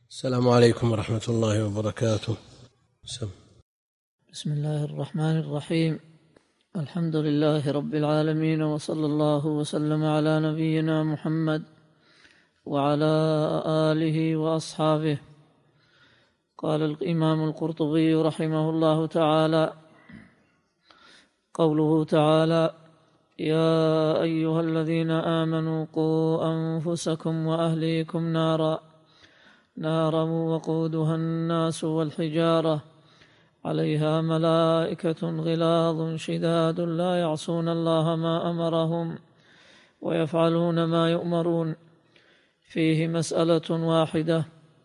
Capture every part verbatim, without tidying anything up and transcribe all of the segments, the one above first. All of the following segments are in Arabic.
السلام عليكم ورحمة الله وبركاته. سم. بسم الله الرحمن الرحيم. الحمد لله رب العالمين، وصلى الله وسلم على نبينا محمد وعلى آله وأصحابه. قال الإمام القرطبي رحمه الله تعالى: قوله تعالى: يا أيها الذين آمنوا قوا أنفسكم وأهليكم نارا نارا وقودها الناس والحجارة عليها ملائكة غلاظ شداد لا يعصون الله ما أمرهم ويفعلون ما يؤمرون. فيه مسألة واحدة،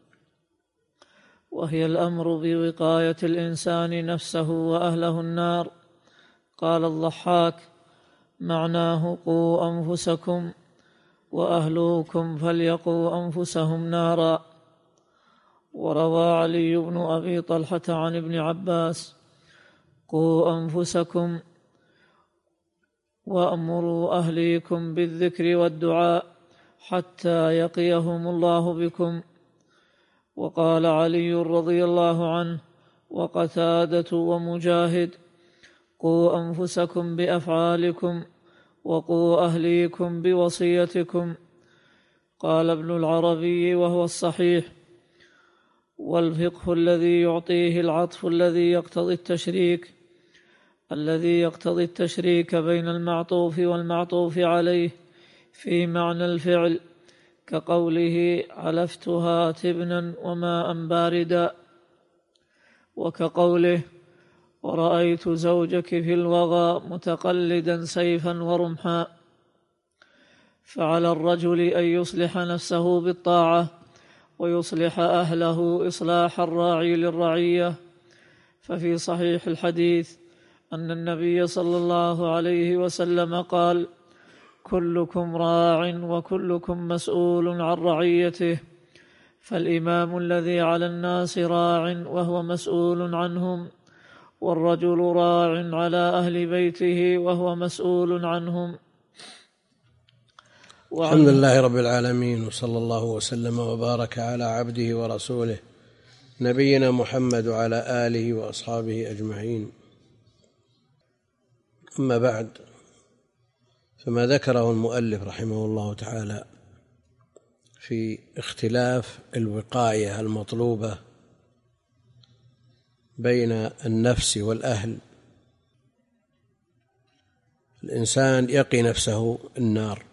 وهي الأمر بوقاية الإنسان نفسه وأهله النار. قال الضحاك: معناه قوا أنفسكم وأهلوكم فليقوا أنفسهم نارا. وروى علي بن أبي طلحة عن ابن عباس: قوا أنفسكم وأمروا أهليكم بالذكر والدعاء حتى يقيهم الله بكم. وقال علي رضي الله عنه وقتادة ومجاهد: قوا أنفسكم بأفعالكم وقوا أهليكم بوصيتكم. قال ابن العربي وهو الصحيح: والفقه الذي يعطيه العطف الذي يقتضي التشريك الذي يقتضي التشريك بين المعطوف والمعطوف عليه في معنى الفعل، كقوله علفتها تبنا وماء باردا، وكقوله ورأيت زوجك في الوغى متقلدا سيفا ورمحا. فعلى الرجل أن يصلح نفسه بالطاعة ويصلح أهله إصلاح الراعي للرعية. ففي صحيح الحديث أن النبي صلى الله عليه وسلم قال: كلكم راع وكلكم مسؤول عن رعيته، فالإمام الذي على الناس راع وهو مسؤول عنهم، والرجل راع على أهل بيته وهو مسؤول عنهم. الحمد لله رب العالمين، وصلى الله وسلم وبارك على عبده ورسوله نبينا محمد وعلى آله وأصحابه أجمعين. أما بعد، فما ذكره المؤلف رحمه الله تعالى في اختلاف الوقاية المطلوبة بين النفس والأهل. الإنسان يقي نفسه النار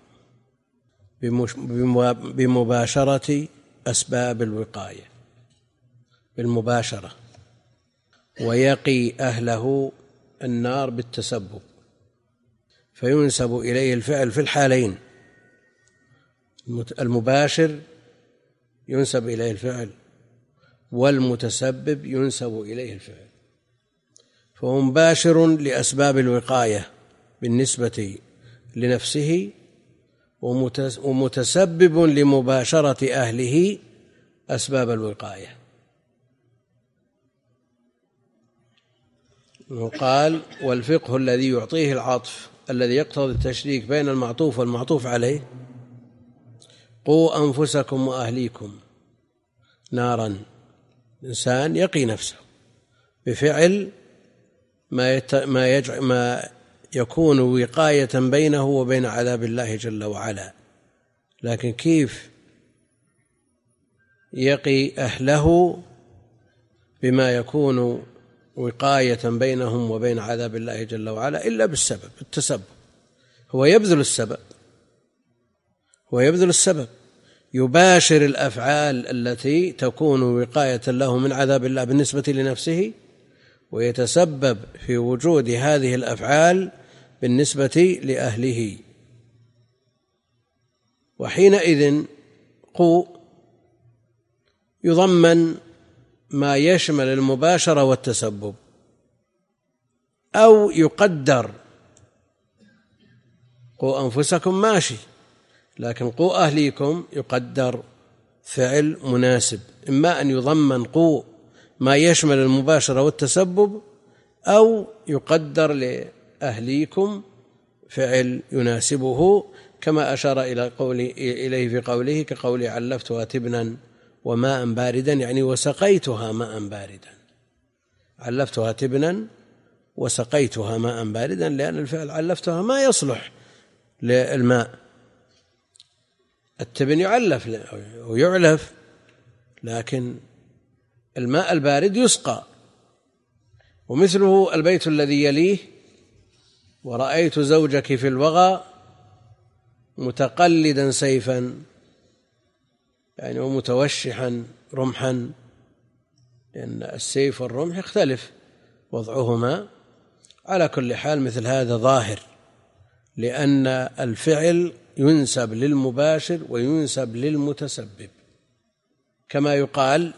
بمباشرة أسباب الوقاية، بالمباشرة، ويقي أهله النار بالتسبب، فينسب إليه الفعل في الحالين. المباشر ينسب إليه الفعل، والمتسبب ينسب إليه الفعل، فهو مباشر لأسباب الوقاية بالنسبة لنفسه، ومتسبب لمباشرة أهله أسباب الوقاية. وقال: والفقه الذي يعطيه العطف الذي يقتضي التشريك بين المعطوف والمعطوف عليه، قوا أنفسكم وأهليكم نارا. الإنسان يقي نفسه بفعل ما, يت... ما, يج... ما يكون وقاية بينه وبين عذاب الله جل وعلا. لكن كيف يقي أهله بما يكون وقاية بينهم وبين عذاب الله جل وعلا؟ إلا بالسبب، التسبب. هو يبذل السبب، هو يبذل السبب، يباشر الأفعال التي تكون وقاية له من عذاب الله بالنسبة لنفسه، ويتسبب في وجود هذه الأفعال بالنسبة لأهله. وحينئذ قوا يضمن ما يشمل المباشرة والتسبب، أو يقدر قوا أنفسكم ماشي، لكن قوا أهليكم يقدر فعل مناسب، إما أن يضمن قوا ما يشمل المباشرة والتسبب، أو يقدر لأهليكم فعل يناسبه، كما أشار إلى قول إليه في قوله كقول علفتها تبنا وماء باردا، يعني وسقيتها ماء باردا، علفتها تبنا وسقيتها ماء باردا، لأن الفعل علفتها ما يصلح للماء. التبن يعلف ويعلف، لكن الماء البارد يسقى. ومثله البيت الذي يليه: ورأيت زوجك في الوغى متقلدا سيفا، يعني ومتوشحا رمحا، لأن السيف والرمح يختلف وضعهما. على كل حال مثل هذا ظاهر، لأن الفعل ينسب للمباشر وينسب للمتسبب، كما يقال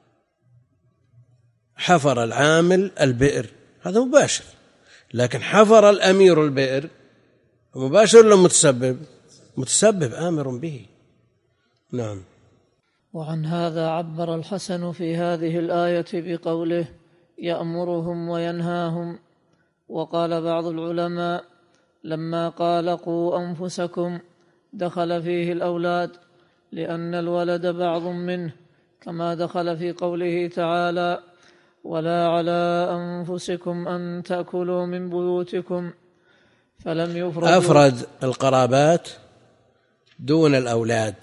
حفر العامل البئر، هذا مباشر، لكن حفر الأمير البئر مباشر ولا متسبب؟ متسبب، آمر به. نعم. وعن هذا عبر الحسن في هذه الآية بقوله: يأمرهم وينهاهم. وقال بعض العلماء: لما قال قوا أنفسكم دخل فيه الأولاد، لأن الولد بعض منه، كما دخل في قوله تعالى: ولا على أنفسكم أن تأكلوا من بيوتكم. فلم يفرد أفرد القرابات دون الأولاد،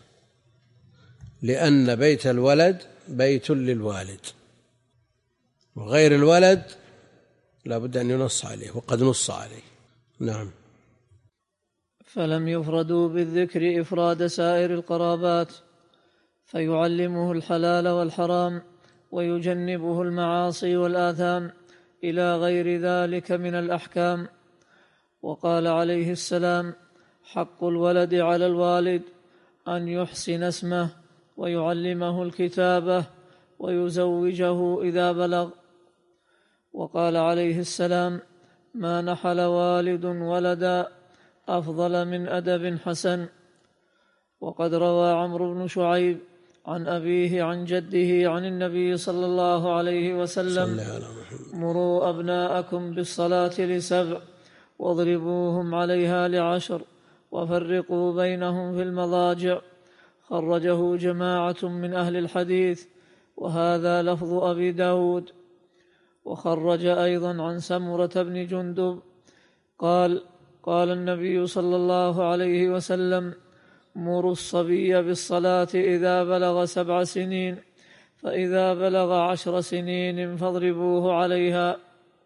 لأن بيت الولد بيت للوالد، وغير الولد لا بد أن ينص عليه، وقد نص عليه. نعم. فلم يفردوا بالذكر إفراد سائر القرابات، فيعلمه الحلال والحرام ويجنبه المعاصي والآثام إلى غير ذلك من الأحكام. وقال عليه السلام: حق الولد على الوالد أن يحسن اسمه ويعلمه الكتابة ويزوجه إذا بلغ. وقال عليه السلام: ما نحل والد ولدا أفضل من أدب حسن. وقد روى عمرو بن شعيب عن أبيه عن جده عن النبي صلى الله عليه وسلم: مروا أبناءكم بالصلاة لسبع واضربوهم عليها لعشر وفرقوا بينهم في المضاجع. خرجه جماعة من أهل الحديث، وهذا لفظ أبي داود. وخرج أيضا عن سمرة بن جندب قال: قال النبي صلى الله عليه وسلم: مروا الصبي بالصلاة إذا بلغ سبع سنين، فإذا بلغ عشر سنين فاضربوه عليها.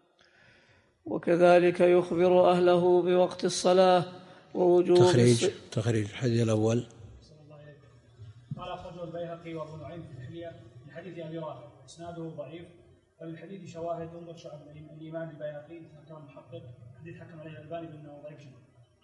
وكذلك يخبر أهله بوقت الصلاة ووجوب تخريج تخريج الحديث الأول. قال أخرجه البيهقي وابو نعيم في الحلية من حديث أبي رافع إسناده ضعيف، وللحديث شواهد انظر شعب الإمام البيهقي كان محقق، حديث حكم عليه الألباني بأنه ضعيف جدا.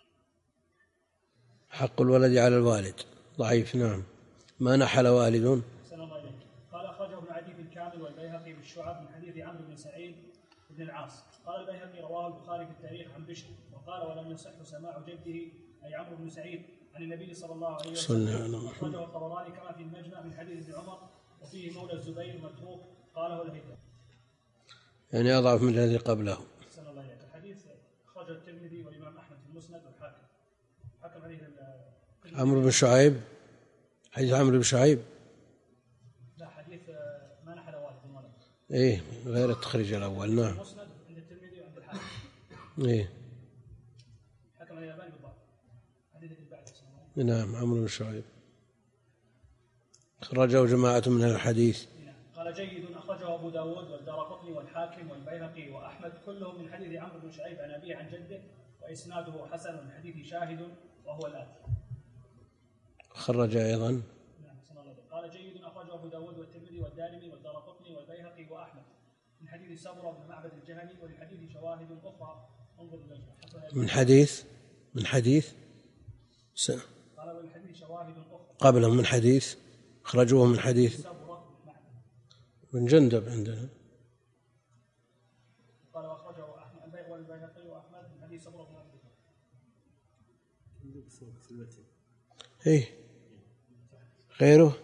حق الولد على الوالد ضعيف. نعم. ما نحل والد. قال أخرجه ابن عدي في الكامل والبيهقي بالشعب من حديث عمرو بن سعيد بن العاص. قال البيهقي رواه البخاري في التاريخ عن بشر، وقال ولم يصح سماع جده أي عمرو بن سعيد عن النبي صلى الله عليه وسلم. أخرجه الطبراني كما في المجمع من حديث ابن عمر، وفيه مولى الزبير متروك قاله الهيثمي، يعني أضعف من الذي قبله. الحديث أخرجه الترمذي والإمام أحمد في المسند والحاكم. حكم عليه عمرو بن شعيب، حديث عمرو بن شعيب لا حديث ما نحل والد ولد. إيه غير التخريج الأول. نعم. المسند عند الترمذي وعند الحاكم. إيه. حكم عليه الألباني بالضعف. حديث البعث. نعم. عمرو بن شعيب خرجه جماعة من الحديث. قال جيد أخرجه أبو داود والدارقطني والحاكم والبيهقي وأحمد كلهم من حديث عمرو بن شعيب عن أبيه عن جده، وإسناده حسن، من حديث شاهد وهو الآتي. خرج أيضا. نعم. قال جيد أخرجه أبو داود والترمذي والدارمي والدارقطني والبيهقي وأحمد من حديث سمرة بن معبد الجهني، وللحديث شواهد أخرى انظر المجمع. من حديث من حديث س... قال وللحديث شواهد أخرى قبله من حديث أخرجوه من حديث من جندب عندنا. قال وأخرجه أحمد والبيهقي وأحمد من حديث سمرة بن معبد الجهني. إيه غيره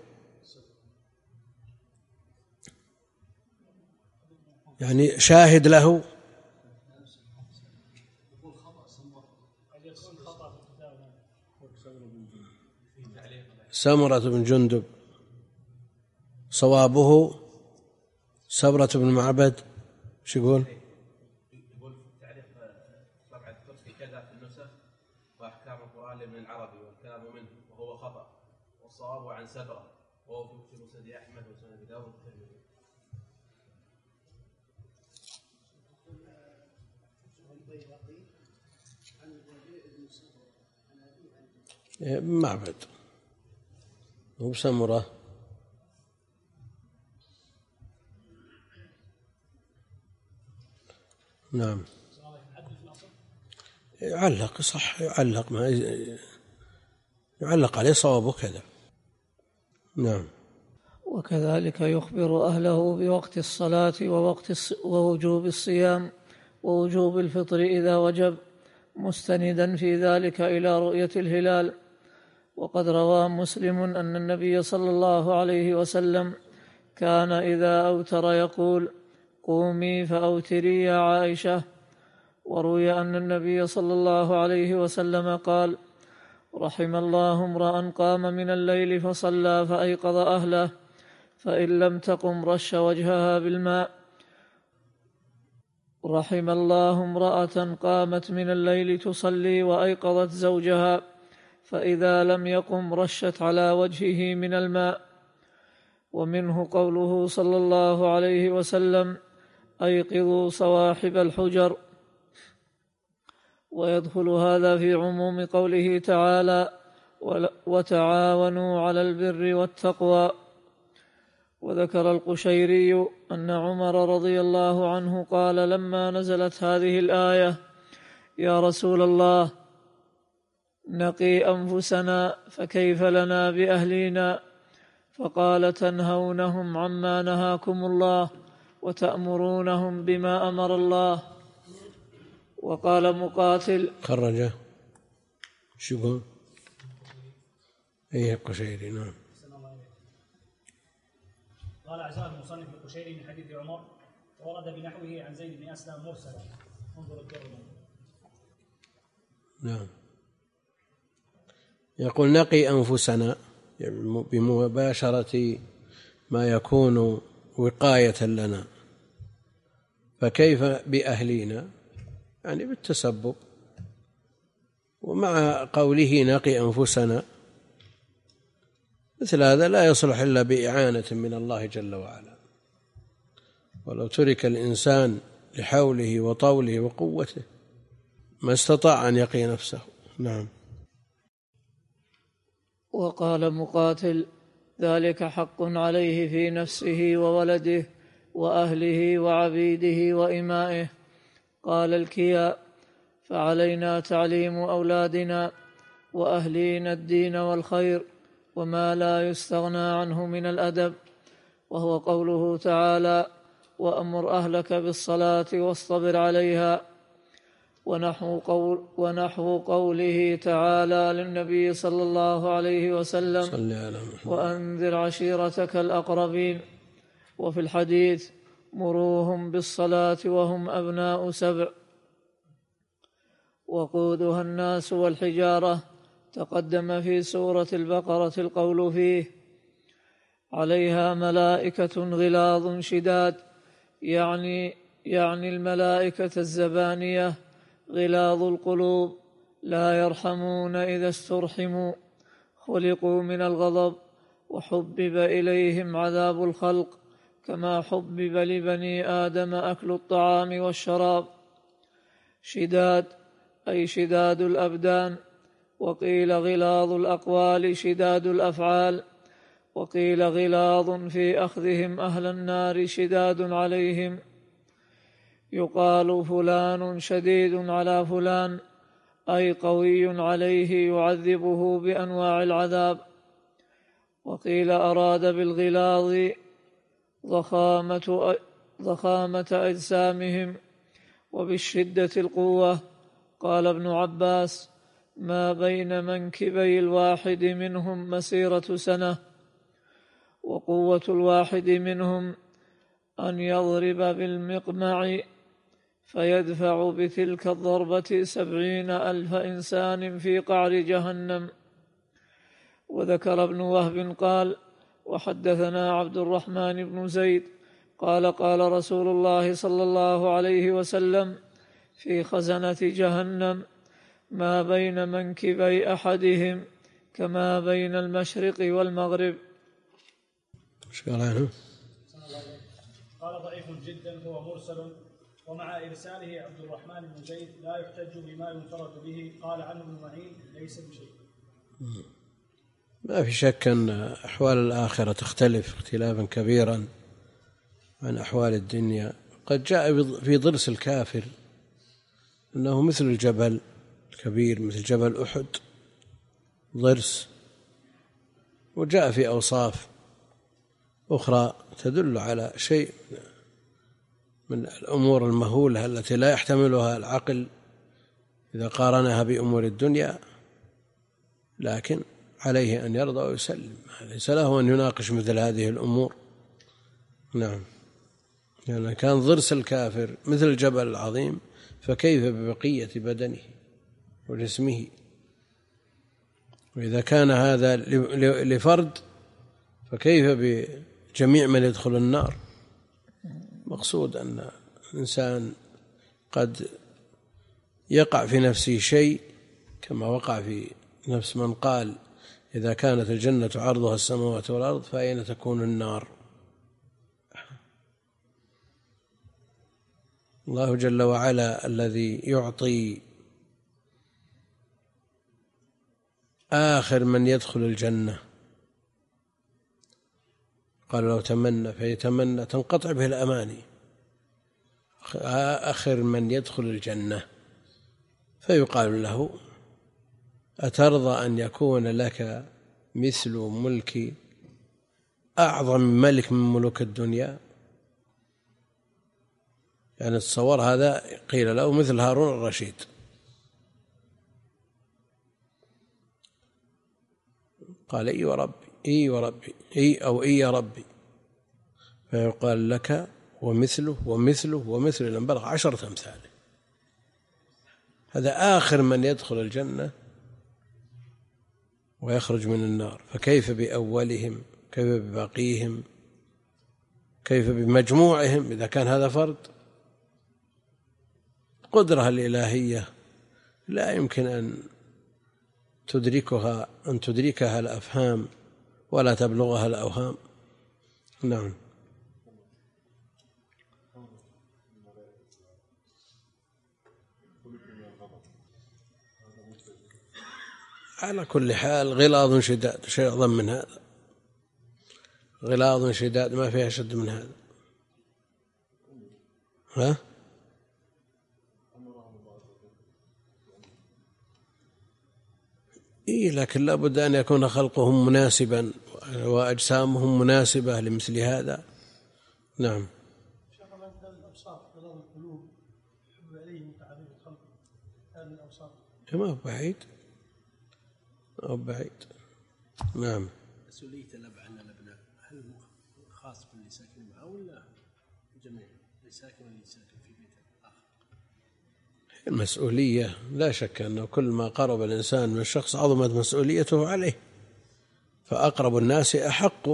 يعني شاهد له. سمرة بن جندب صوابه سبرة بن معبد. شو يقول؟ يقول في تعليق طبعة التركي كذا في النسخ وأحكام القرآن لابن العربي والكلام منه وهو خطأ، والصواب عن سبرة وهو في مسند أحمد وسنن أبي داود والترمذي. معبد وبسمرة. نعم يعلق صح، يعلق ما يعلق عليه صوابه كذا. نعم. وكذلك يخبر أهله بوقت الصلاة ووقت ووجوب الصيام ووجوب الفطر إذا وجب، مستندا في ذلك إلى رؤية الهلال. وقد روى مسلم أن النبي صلى الله عليه وسلم كان إذا أوتر يقول: قومي فأوتري يا عائشة. وروي أن النبي صلى الله عليه وسلم قال: رحم الله امرأ قام من الليل فصلى فأيقظ أهله، فإن لم تقم رش وجهها بالماء. رحم الله امرأة قامت من الليل تصلي وأيقظت زوجها، فإذا لم يقم رشت على وجهه من الماء. ومنه قوله صلى الله عليه وسلم: أيقظوا صواحب الحجر. ويدخل هذا في عموم قوله تعالى: وتعاونوا على البر والتقوى. وذكر القشيري أن عمر رضي الله عنه قال لما نزلت هذه الآية: يا رسول الله، نقي أنفسنا فكيف لنا بأهلنا؟ فقال: تنهونهم عما نهاكم الله وتأمرونهم بما أمر الله. وقال مقاتل خرجه شو يقول؟ ايه القشيري. نعم. قال أعزاه المصنف القشيري من حديث عمر ورد بنحوه عن زيد بن أسلم مرسلا. انظر الكرم. نعم. يقول: نقي أنفسنا بمباشرة ما يكون وقاية لنا، فكيف بأهلنا؟ يعني بالتسبب. ومع قوله نقي أنفسنا مثل هذا لا يصلح إلا بإعانة من الله جل وعلا، ولو ترك الإنسان لحوله وطوله وقوته ما استطاع أن يقي نفسه. نعم. وقال مقاتل: ذلك حق عليه في نفسه وولده وأهله وعبيده وإمائه. قال الكياء: فعلينا تعليم أولادنا وأهلينا الدين والخير وما لا يستغنى عنه من الأدب. وهو قوله تعالى: وأمر أهلك بالصلاة واصطبر عليها. ونحو, قول ونحو قوله تعالى للنبي صلى الله عليه وسلم: وأنذر عشيرتك الأقربين. وفي الحديث: مروهم بالصلاة وهم أبناء سبع. وقودها الناس والحجارة. تقدم في سورة البقرة القول فيه: عليها ملائكة غلاظ شداد، يعني يعني الملائكة الزبانية غلاظ القلوب لا يرحمون إذا استرحموا، خلقوا من الغضب وحبب إليهم عذاب الخلق كما حبب لبني آدم أكل الطعام والشراب. شداد أي شداد الأبدان، وقيل غلاظ الأقوال شداد الأفعال، وقيل غلاظ في أخذهم أهل النار شداد عليهم. يقال فلان شديد على فلان، أي قوي عليه يعذبه بأنواع العذاب. وقيل أراد بالغلاظ ضخامة, ضخامة أجسامهم، وبالشدة القوة. قال ابن عباس: ما بين منكبي الواحد منهم مسيرة سنة. وقوة الواحد منهم أن يضرب بالمقمع فيدفع بتلك الضربة سبعين ألف إنسان في قعر جهنم. وذكر ابن وهب قال: وحدثنا عبد الرحمن بن زيد قال قال رسول الله صلى الله عليه وسلم في خزنة جهنم ما بين منكبي أحدهم كما بين المشرق والمغرب. ايش قال عنه؟ قال ضعيف جدا هو مرسل، ومع إرساله عبد الرحمن بن زيد لا يحتج بما ينفرد به. قال عنه ابن معين ليس بشيء. ما في شك أن أحوال الآخرة تختلف اختلافا كبيرا عن أحوال الدنيا. قد جاء في ضرس الكافر أنه مثل الجبل الكبير، مثل جبل أحد ضرس، وجاء في أوصاف أخرى تدل على شيء من الأمور المهولة التي لا يحتملها العقل إذا قارنها بأمور الدنيا، لكن عليه أن يرضى ويسلم، ليس له أن يناقش مثل هذه الأمور. نعم، لأن يعني كان ضرس الكافر مثل الجبل العظيم، فكيف ببقية بدنه وجسمه؟ وإذا كان هذا لفرد فكيف بجميع من يدخل النار؟ مقصود أن الإنسان قد يقع في نفسه شيء كما وقع في نفس من قال إذا كانت الجنة عرضها السماوات والأرض فأين تكون النار؟ الله جل وعلا الذي يعطي آخر من يدخل الجنة، قال لو تمنى فيتمنى تنقطع به الأماني، آخر من يدخل الجنة، فيقال له أترضى أن يكون لك مثل ملك أعظم ملك من ملوك الدنيا؟ يعني تصور هذا قيل له مثل هارون الرشيد، قال إي وربي إي وربي إي أو إي يا ربي، فيقال لك ومثله ومثله ومثله لم بلغ عشرة أمثاله. هذا آخر من يدخل الجنة ويخرج من النار، فكيف بأولهم؟ كيف بباقيهم؟ كيف بمجموعهم إذا كان هذا فرد؟ القدرة الإلهية لا يمكن أن تدركها أن تدركها الأفهام ولا تبلغها الأوهام. نعم. على كل حال غلاظ شداد، شيء أعظم من هذا، غلاظ شداد ما فيها شد من هذا. ها؟ إيه، لكن لا بد أن يكون خلقهم مناسبا وأجسامهم مناسبة لمثل هذا. نعم. ما هو بعيد، ما هو بعيد. نعم. مسؤولية الأب عن الأبناء هل خاص باللي ساكن معه ولا جميع اللي ساكن واللي ساكن في بيت آخر؟ المسؤولية لا شك أنه كل ما قرب الإنسان من الشخص عظمت مسؤوليته عليه، فأقرب الناس أحق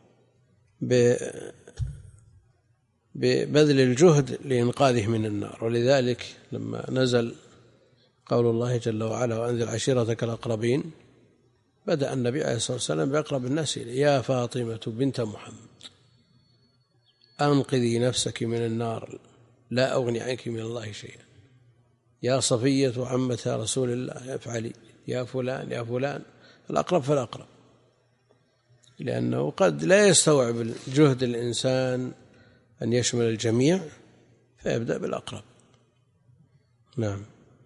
ببذل الجهد لإنقاذه من النار. ولذلك لما نزل قول الله جل وعلا وأنذر عشيرتك الأقربين، بدأ النبي عليه الصلاة والسلام بأقرب الناس إليه: يا فاطمة بنت محمد أنقذي نفسك من النار لا أغني عنك من الله شيئا، يا صفية عمة رسول الله افعلي، يا فلان يا فلان، الأقرب فالأقرب، لأنه قد لا يستوعب جهد الإنسان أن يشمل الجميع فيبدأ بالأقرب. نعم.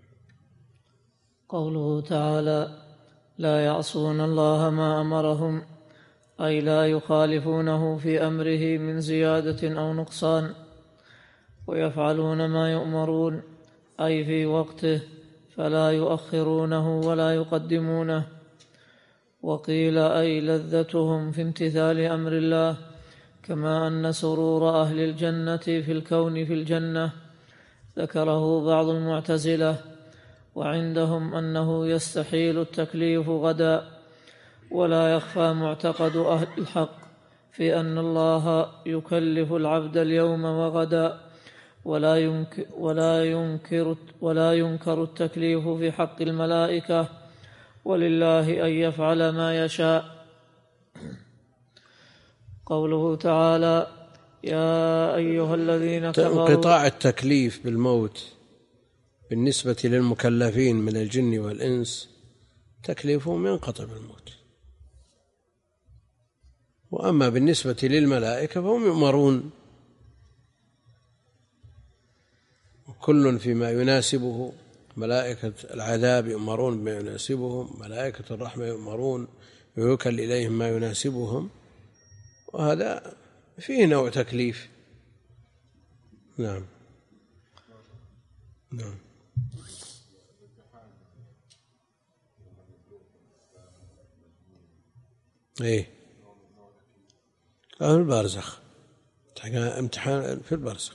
قوله تعالى: لا يعصون الله ما أمرهم، أي لا يخالفونه في أمره من زيادة أو نقصان، ويفعلون ما يؤمرون أي في وقته، فلا يؤخرونه ولا يقدمونه. وقيل أي لذتهم في امتثال أمر الله، كما أن سرور أهل الجنة في الكون في الجنة ذكره بعض المعتزلة، وعندهم أنه يستحيل التكليف غدا، ولا يخفى معتقد أهل الحق في أن الله يكلف العبد اليوم وغدا ولا ينكر, ولا ينكر, ولا ينكر التكليف في حق الملائكة، ولله أن يفعل ما يشاء. قوله تعالى: يا أيها الذين كفروا. انقطاع التكليف بالموت بالنسبة للمكلفين من الجن والإنس تكليفهم ينقطع بالموت، وأما بالنسبة للملائكة فهم يؤمرون كل فيما يناسبه. ملائكة العذاب يؤمرون بما يناسبهم، ملائكة الرحمة يؤمرون ويوكل إليهم ما يناسبهم، وهذا فيه نوع تكليف. نعم نعم. ايه في البرزخ، امتحان في البرزخ.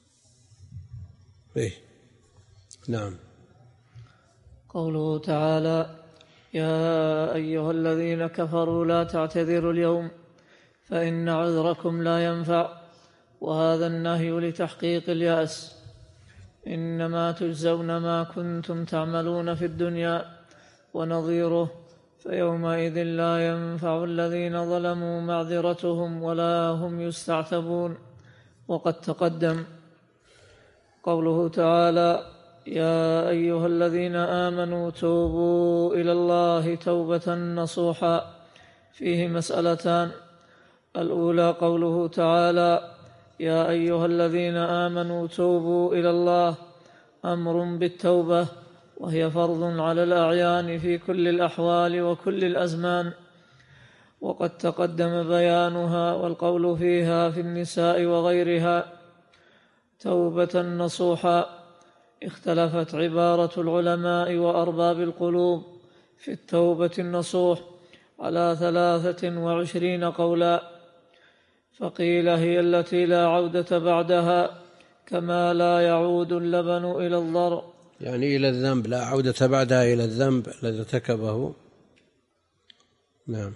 ايه نعم. قوله تعالى: يا أيها الذين كفروا لا تعتذروا اليوم فإن عذركم لا ينفع، وهذا النهي لتحقيق اليأس. إنما تجزون ما كنتم تعملون في الدنيا، ونظيره: فيومئذ لا ينفع الذين ظلموا معذرتهم ولا هم يستعتبون. وقد تقدم. قوله تعالى: يا أيها الذين آمنوا توبوا إلى الله توبة نصوحا، فيه مسألتان. الأولى قوله تعالى: يا أيها الذين آمنوا توبوا إلى الله، أمر بالتوبة، وهي فرض على الأعيان في كل الأحوال وكل الأزمان، وقد تقدم بيانها والقول فيها في النساء وغيرها. توبة نصوحا اختلفت عبارة العلماء وأرباب القلوب في التوبة النصوح على ثلاثة وعشرين قولا، فقيل هي التي لا عودة بعدها، كما لا يعود اللبن إلى الضرع، يعني إلى الذنب، لا عودة بعدها إلى الذنب الذي ارتكبه. نعم.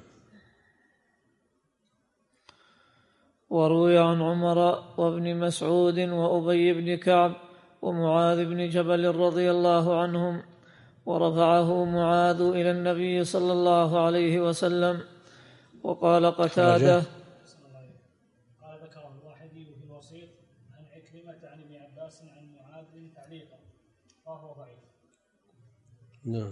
وروي عن عمر وابن مسعود وأبي بن كعب ومعاذ بن جبل رضي الله عنهم، ورفعه معاذ إلى النبي صلى الله عليه وسلم. وقال قتادة: قال ذكره الواحدي في الوسيط عن عكرمة عن ابن عباس عن معاذ تعليقا، وهو ضعيف. نعم.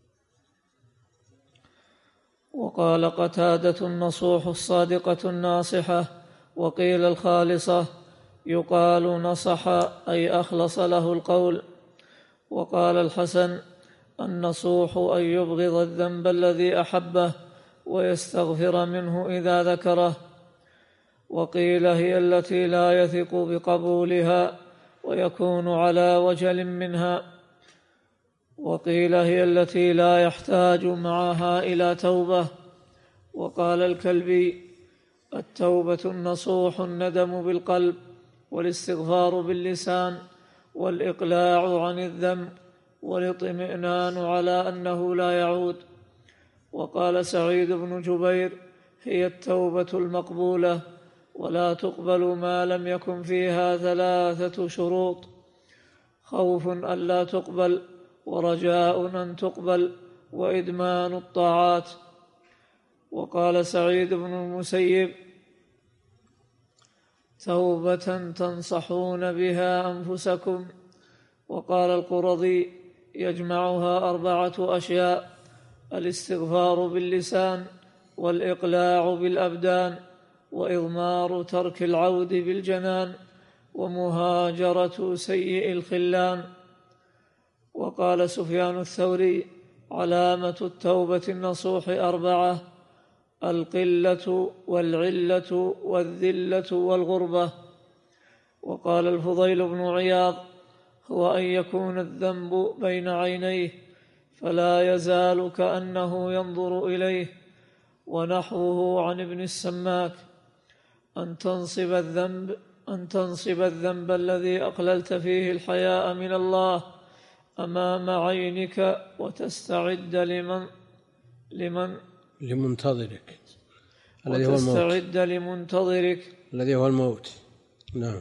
وقال قتادة: النصوح الصادقة الناصحة، وقيل الخالصة، يقال نصح أي أخلص له القول. وقال الحسن: النصوح أن يبغض الذنب الذي أحبه ويستغفر منه إذا ذكره. وقيل هي التي لا يثق بقبولها ويكون على وجل منها. وقيل هي التي لا يحتاج معها إلى توبة. وقال الكلبي: التوبة النصوح الندم بالقلب، والاستغفار باللسان، والإقلاع عن الذنب، والاطمئنان على أنه لا يعود. وقال سعيد بن جبير: هي التوبة المقبولة، ولا تقبل ما لم يكن فيها ثلاثة شروط: خوف ألا تقبل، ورجاء أن تقبل، وإدمان الطاعات. وقال سعيد بن المسيب: توبة تنصحون بها أنفسكم. وقال القرظي: يجمعها أربعة أشياء: الاستغفار باللسان، والإقلاع بالأبدان، وإضمار ترك العود بالجنان، ومهاجرة سيء الخلان. وقال سفيان الثوري: علامة التوبة النصوح أربعة: القلة والعلة والذلة والغربة. وقال الفضيل بن عياض: هو أن يكون الذنب بين عينيه فلا يزال كأنه ينظر إليه. ونحوه عن ابن السماك: أن تنصب الذنب أن تنصب الذنب الذي أقللت فيه الحياء من الله أمام عينك، وتستعد لمن لمن لمنتظرك. الذي هو الموت وتستعد لمنتظرك الذي هو الموت. نعم.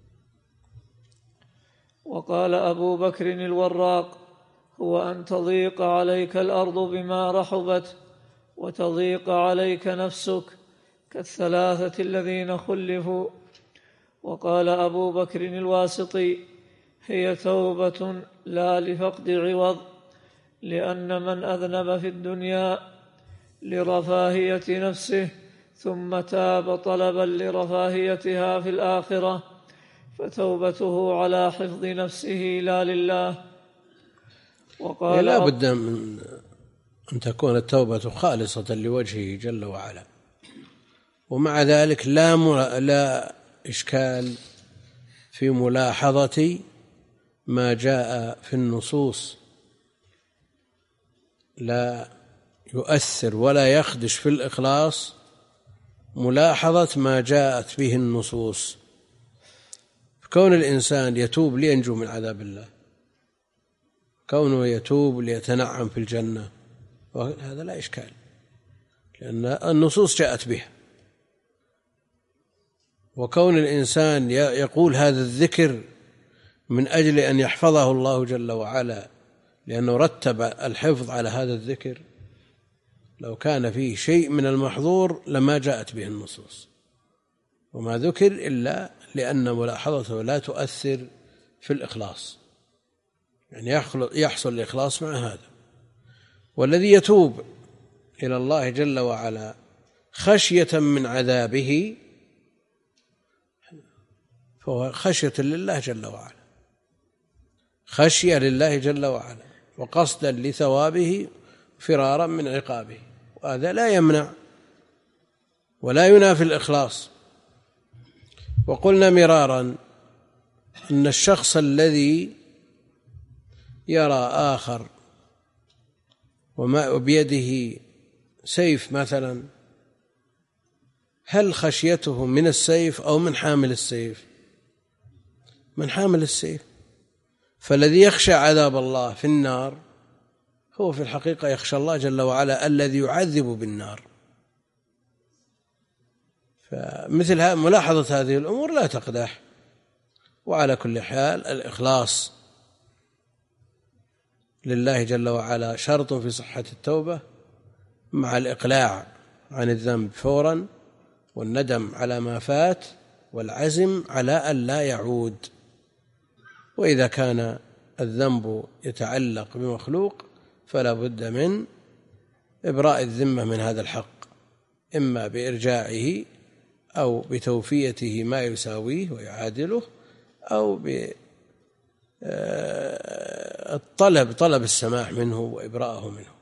وقال أبو بكر الوراق: هو أن تضيق عليك الأرض بما رحبت وتضيق عليك نفسك كالثلاثة الذين خلفوا. وقال أبو بكر الواسطي: هي توبة لا لفقد عوض، لأن من أذنب في الدنيا لرفاهية نفسه ثم تاب طلبا لرفاهيتها في الآخرة فتوبته على حفظ نفسه لا لله. وقال: لا بد من أن تكون التوبة خالصة لوجهه جل وعلا، ومع ذلك لا مر... لا إشكال في ملاحظة ما جاء في النصوص، لا يؤثر ولا يخدش في الإخلاص ملاحظة ما جاءت به النصوص. كون الإنسان يتوب لينجو من عذاب الله، كونه يتوب ليتنعم في الجنة، هذا لا إشكال، لأن النصوص جاءت بها. وكون الإنسان يقول هذا الذكر من أجل أن يحفظه الله جل وعلا، لأنه رتب الحفظ على هذا الذكر، لو كان فيه شيء من المحظور لما جاءت به النصوص، وما ذكر إلا لأن ملاحظته لا تؤثر في الإخلاص، يعني يحصل الإخلاص مع هذا. والذي يتوب إلى الله جل وعلا خشية من عذابه فهو خشية لله جل وعلا، خشية لله جل وعلا وقصدا لثوابه فرارا من عقابه، وهذا لا يمنع ولا ينافي الإخلاص. وقلنا مرارا أن الشخص الذي يرى آخر وما بيده سيف مثلا، هل خشيته من السيف أو من حامل السيف؟ من حامل السيف. فالذي يخشى عذاب الله في النار هو في الحقيقة يخشى الله جل وعلا الذي يعذب بالنار. فمثل ملاحظة هذه الأمور لا تقدح. وعلى كل حال الإخلاص لله جل وعلا شرط في صحة التوبة، مع الإقلاع عن الذنب فورا، والندم على ما فات، والعزم على أن لا يعود. وإذا كان الذنب يتعلق بمخلوق فلا بد من إبراء الذمة من هذا الحق، إما بإرجاعه أو بتوفيته ما يساويه ويعادله، أو بالطلب طلب السماح منه وإبراءه منه.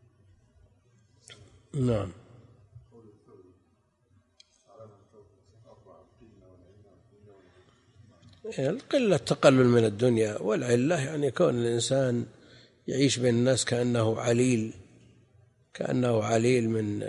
نعم. القلة التقلل من الدنيا، والعلة يعني كون الإنسان يعيش بين الناس كأنه عليل، كأنه عليل من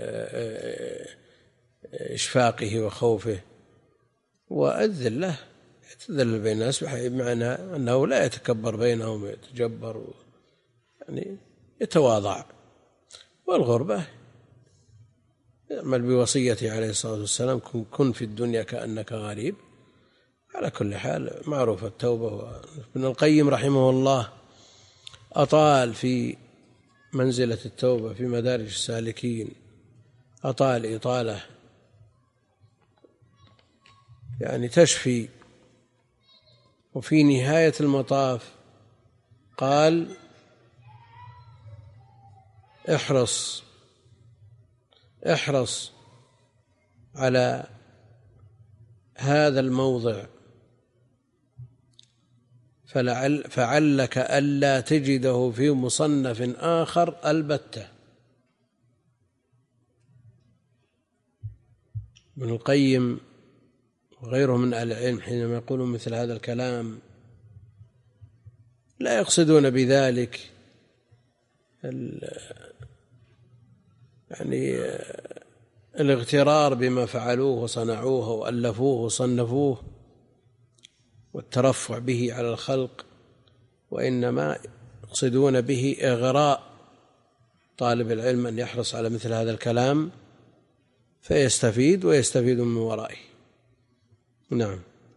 إشفاقه وخوفه. والذلة يتذلل بين الناس بمعنى أنه لا يتكبر بينهم ويتجبر، يعني يتواضع. والغربة يعمل بوصيته عليه الصلاة والسلام: كن في الدنيا كأنك غريب. على كل حال معروف التوبة. ابن القيم رحمه الله أطال في منزلة التوبة في مدارج السالكين، أطال إطالة يعني تشفي. وفي نهاية المطاف قال: احرص احرص على هذا الموضع فلعل فعلك ألا تجده في مصنف آخر البتة. ابن القيم وغيره من أهل العلم حينما يقولون مثل هذا الكلام لا يقصدون بذلك يعني الاغترار بما فعلوه وصنعوه وألفوه وصنفوه والترفع به على الخلق، وإنما يقصدون به إغراء طالب العلم أن يحرص على مثل هذا الكلام فيستفيد ويستفيد من ورائه. نعم.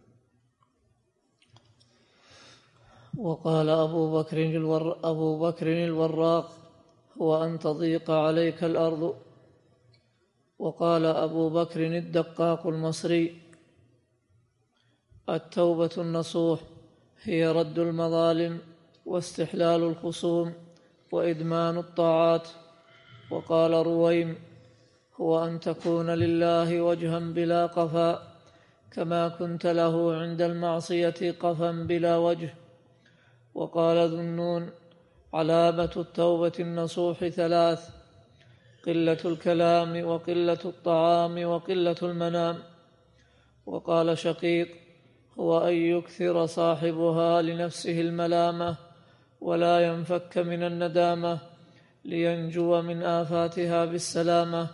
وقال أبو بكر الور أبو بكر الوراق: هو أن تضيق عليك الأرض. وقال أبو بكر الدقاق المصري: التوبة النصوح هي رد المظالم واستحلال الخصوم وإدمان الطاعات. وقال رويم: هو أن تكون لله وجها بلا قفا، كما كنت له عند المعصية قفا بلا وجه. وقال ذو النون: علامة التوبة النصوح ثلاث: قلة الكلام وقلة الطعام وقلة المنام. وقال شقيق: هو أن يكثر صاحبها لنفسه الملامة ولا ينفك من الندامة لينجو من آفاتها بالسلامة.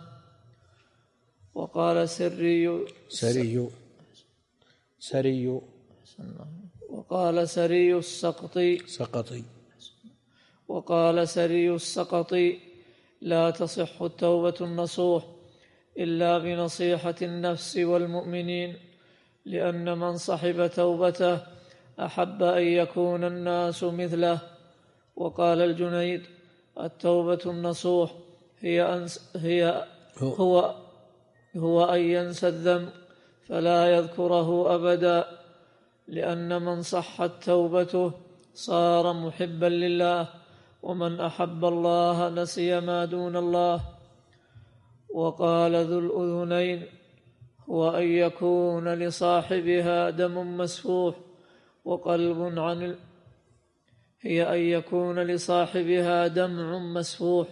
وقال سري سري سري وقال سري السقطي سقطي وقال سري السقطي: لا تصح التوبة النصوح إلا بنصيحة النفس والمؤمنين، لأن من صحب توبته أحب أن يكون الناس مثله. وقال الجنيد: التوبة النصوح هي, أنس هي هو, هو أن ينسى الذنب فلا يذكره أبدا، لأن من صحت توبته صار محبا لله، ومن أحب الله نسي ما دون الله. وقال ذو الأذنين: هو أن يكون لصاحبها دم مسفوح وقلب عن ال... هي أن يكون لصاحبها دمع مسفوح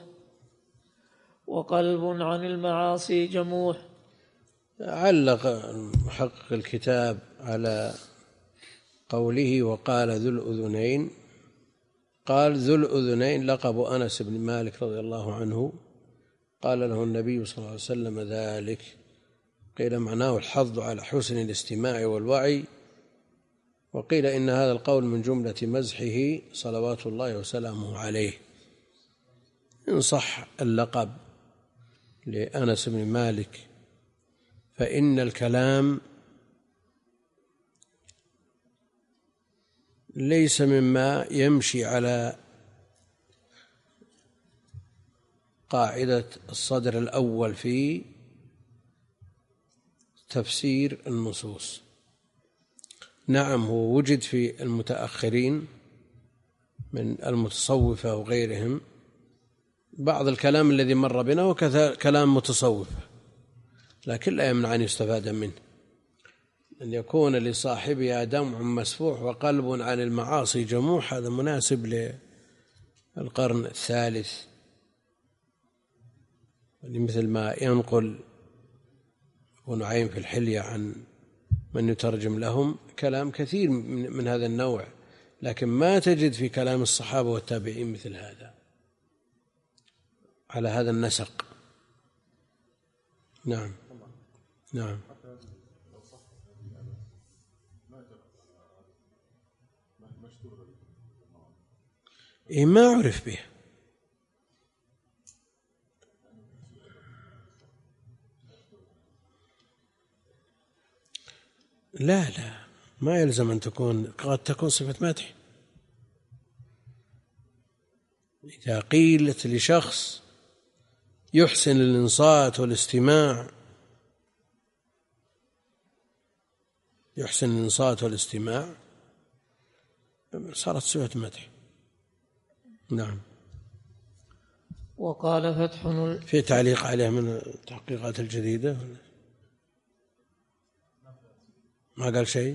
وقلب عن المعاصي جموح. علق محقق الكتاب على قوله وقال ذو الأذنين، قال ذو الأذنين لقب أنس بن مالك رضي الله عنه، قال له النبي صلى الله عليه وسلم ذلك. قيل معناه الحظ على حسن الاستماع والوعي، وقيل إن هذا القول من جملة مزحه صلوات الله وسلامه عليه. إن صح اللقب لأنس بن مالك فإن الكلام ليس مما يمشي على قاعدة الصدر الأول في تفسير النصوص. نعم، هو وجد في المتأخرين من المتصوفة وغيرهم بعض الكلام الذي مر بنا وكذا كلام متصوفة، لكن لا يمنع أن يستفاد منه. أن يكون لصاحبها دمع مسفوح وقلب عن المعاصي جموح، هذا مناسب للقرن الثالث، مثل ما ينقل أبو نعيم في الحلية عن من يترجم لهم كلام كثير من هذا النوع، لكن ما تجد في كلام الصحابة والتابعين مثل هذا على هذا النسق. نعم نعم. إيه ما أعرف به، لا لا ما يلزم أن تكون، قد تكون صفة مدح. إذا قيلت لشخص يحسن الإنصات والاستماع يحسن الإنصات والاستماع صارت صفة مدح. نعم. وقال فتح ال... في تعليق عليه من التحقيقات الجديدة؟ ما قال شيء.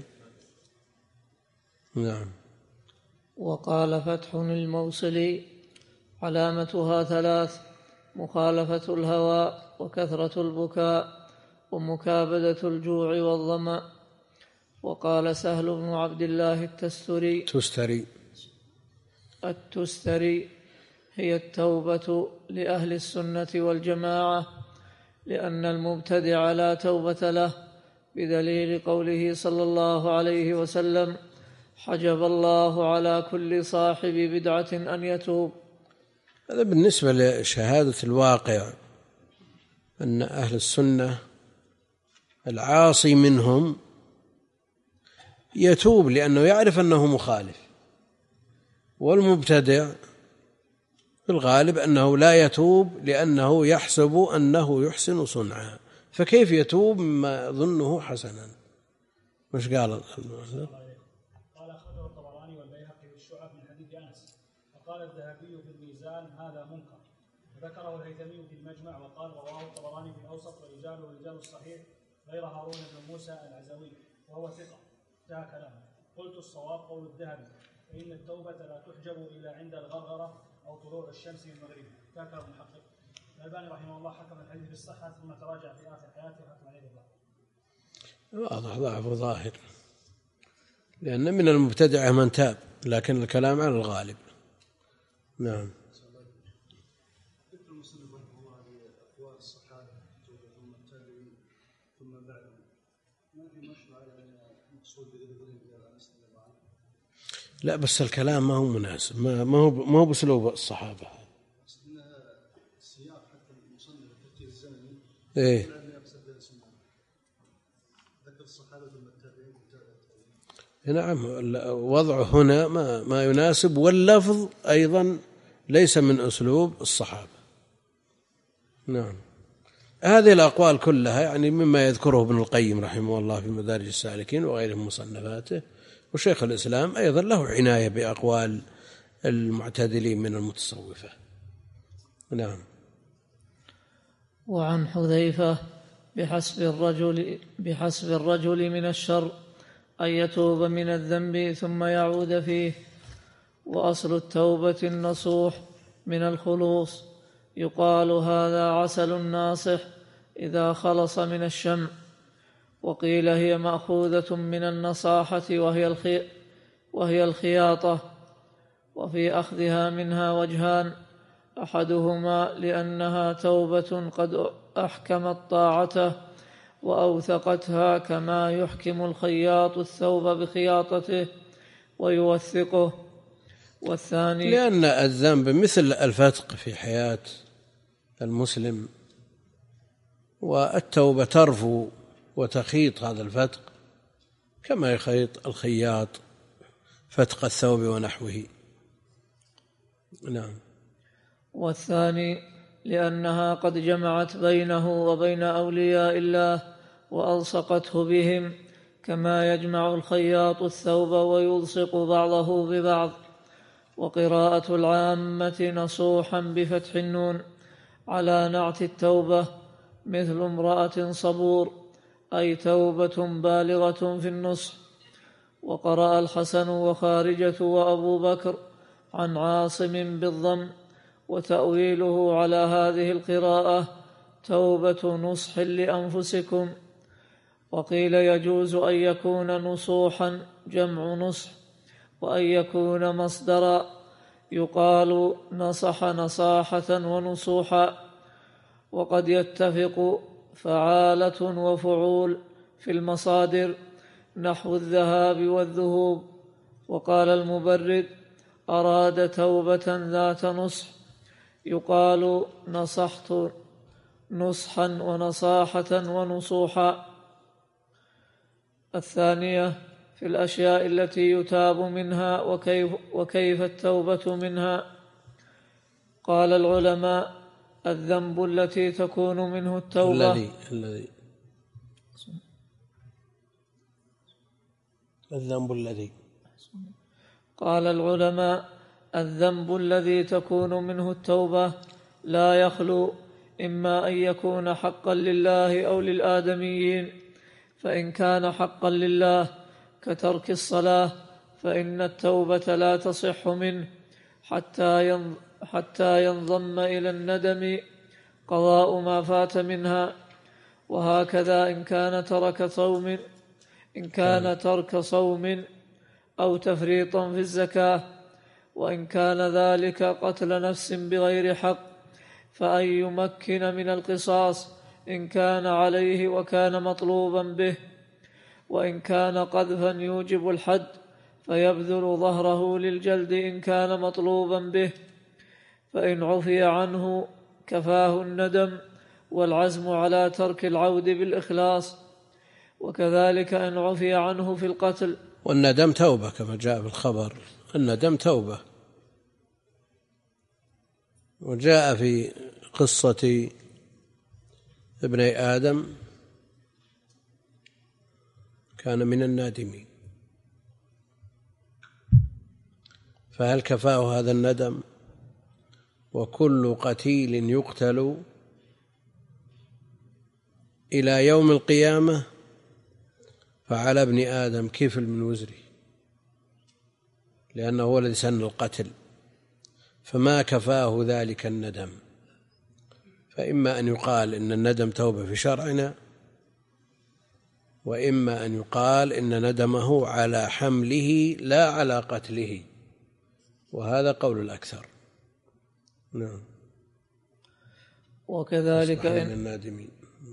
نعم. وقال فتح الموصلي: علامتها ثلاث: مخالفة الهوى وكثرة البكاء ومكابدة الجوع والظمأ. وقال سهل بن عبد الله التستري تستري التستري هي التوبة لأهل السنة والجماعة، لأن المبتدع لا توبة له، بدليل قوله صلى الله عليه وسلم: حجب الله على كل صاحب بدعة أن يتوب. هذا بالنسبة لشهادة الواقع أن أهل السنة العاصي منهم يتوب لأنه يعرف أنه مخالف، والمبتدع في الغالب أنه لا يتوب لأنه يحسب أنه يحسن صنعا، فكيف يتوب مما يظنه حسنا؟ مش قال؟ قال أخرجه الطبراني والبيهقي في الشعب من حديث أنس، وقال الذهبي في الميزان هذا منكر، وذكره الهيثمي في المجمع، وقال رواه الطبراني في الأوسط ورجاله رجال الصحيح غير هارون بن موسى العزوي وهو ثقة. انتهى كلامه. قلت الصواب قول الذهبي، فإن التوبة لا تحجب إلا عند الغرغرة أو طلوع الشمس من مغربها. انتهى كلام المحقق. الألباني رحمه الله حكم الحديث بالصحة ثم تراجع في آخر حياته وحكم عليه بالضعف. واضح ضعف ظاهر، لأن من المبتدعة من تاب، لكن الكلام على الغالب. نعم. لا بس الكلام ما هو مناسب، ما ما هو ما هو بأسلوب الصحابة. إيه. نعم، وضعه هنا ما ما يناسب، واللفظ أيضا ليس من أسلوب الصحابة. نعم. هذه الأقوال كلها يعني مما يذكره ابن القيم رحمه الله في مدارج السالكين وغيره من مصنفاته، وشيخ الإسلام أيضا له عناية بأقوال المعتدلين من المتصوفة. نعم. وعن حذيفة بحسب الرجل بحسب الرجل من الشر أن يتوب من الذنب ثم يعود فيه، وأصل التوبة النصوح من الخلوص، يقال هذا عسل ناصح إذا خلص من الشمع، وقيل هي مأخوذة من النصاحة وهي الخي وهي الخياطة، وفي أخذها منها وجهان، أحدهما لأنها توبة قد أحكمت طاعته وأوثقتها كما يحكم الخياط الثوب بخياطته ويوثقه، والثاني لأن الذنب مثل الفتق في حياة المسلم، والتوبة ترفو وتخيط هذا الفتق كما يخيط الخياط فتق الثوب ونحوه. نعم. والثاني لأنها قد جمعت بينه وبين أولياء الله وألصقته بهم كما يجمع الخياط الثوب ويلصق بعضه ببعض. وقراءة العامة نصوحا بفتح النون على نعت التوبة مثل امرأة صبور، أي توبة بالغة في النصح. وقرأ الحسن وخارجة وأبو بكر عن عاصم بالضم، وتأويله على هذه القراءة توبة نصح لأنفسكم. وقيل يجوز أن يكون نصوحا جمع نصح، وأن يكون مصدرا، يقال نصح نصاحة ونصوحا، وقد يتفق فعالة وفعول في المصادر نحو الذهاب والذهوب. وقال المبرد أراد توبة ذات نصح، يقال نصحت نصحا ونصاحة ونصوحا. الثانية في الأشياء التي يتاب منها وكيف, وكيف التوبة منها. قال العلماء الذنب التي تكون منه التوبة الذي الذي الذنب الذي قال العلماء الذنب الذي تكون منه التوبة لا يخلو إما أن يكون حقا لله أو للآدميين، فإن كان حقا لله كترك الصلاة فإن التوبة لا تصح منه حتى حتى ينضم إلى الندم قضاء ما فات منها. وهكذا إن كان ترك صوم إن كان ترك صوم أو تفريطا في الزكاة، وإن كان ذلك قتل نفس بغير حق فأن يمكن من القصاص إن كان عليه وكان مطلوبا به، وإن كان قذفا يوجب الحد فيبذل ظهره للجلد إن كان مطلوبا به، فإن عفي عنه كفاه الندم والعزم على ترك العود بالإخلاص، وكذلك إن عفي عنه في القتل. والندم توبة كما جاء في الخبر، الندم توبة. وجاء في قصة ابني آدم كان من النادمين، فهل كفاه هذا الندم؟ وكل قتيل يقتل إلى يوم القيامة فعلى ابن آدم كفل من وزره، لأنه هو الذي سن القتل، فما كفاه ذلك الندم. فإما أن يقال إن الندم توبة في شرعنا، وإما أن يقال إن ندمه على حمله لا على قتله، وهذا قول الأكثر. نعم. وكذلك إن النادمين.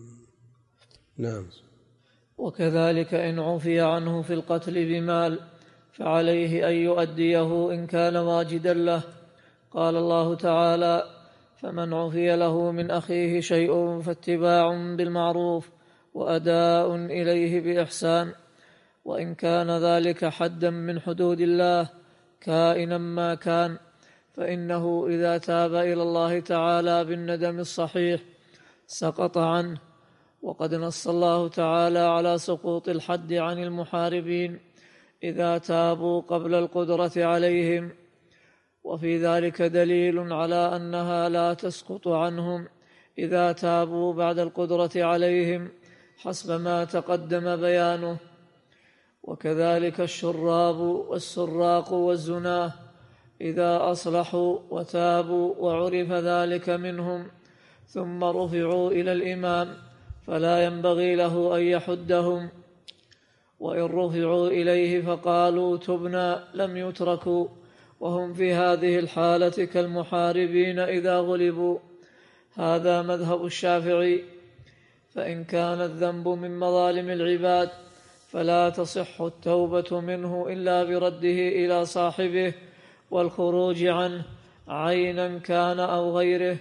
نعم. وكذلك إن عفي عنه في القتل بمال فعليه أن يؤديه إن كان واجدا له. قال الله تعالى: فمن عفي له من أخيه شيء فاتباع بالمعروف وأداء إليه بإحسان، وإن كان ذلك حدا من حدود الله كائنا ما كان، فإنه إذا تاب إلى الله تعالى بالندم الصحيح سقط عنه. وقد نص الله تعالى على سقوط الحد عن المحاربين إذا تابوا قبل القدرة عليهم، وفي ذلك دليل على أنها لا تسقط عنهم إذا تابوا بعد القدرة عليهم حسب ما تقدم بيانه. وكذلك الشراب والسراق والزناه إذا أصلحوا وتابوا وعرف ذلك منهم ثم رفعوا إلى الإمام فلا ينبغي له أن يحدهم، وإن رفعوا إليه فقالوا تبنا لم يتركوا، وهم في هذه الحالة كالمحاربين إذا غلبوا. هذا مذهب الشافعي. فإن كان الذنب من مظالم العباد فلا تصح التوبة منه إلا برده إلى صاحبه والخروج عنه عينا كان أو غيره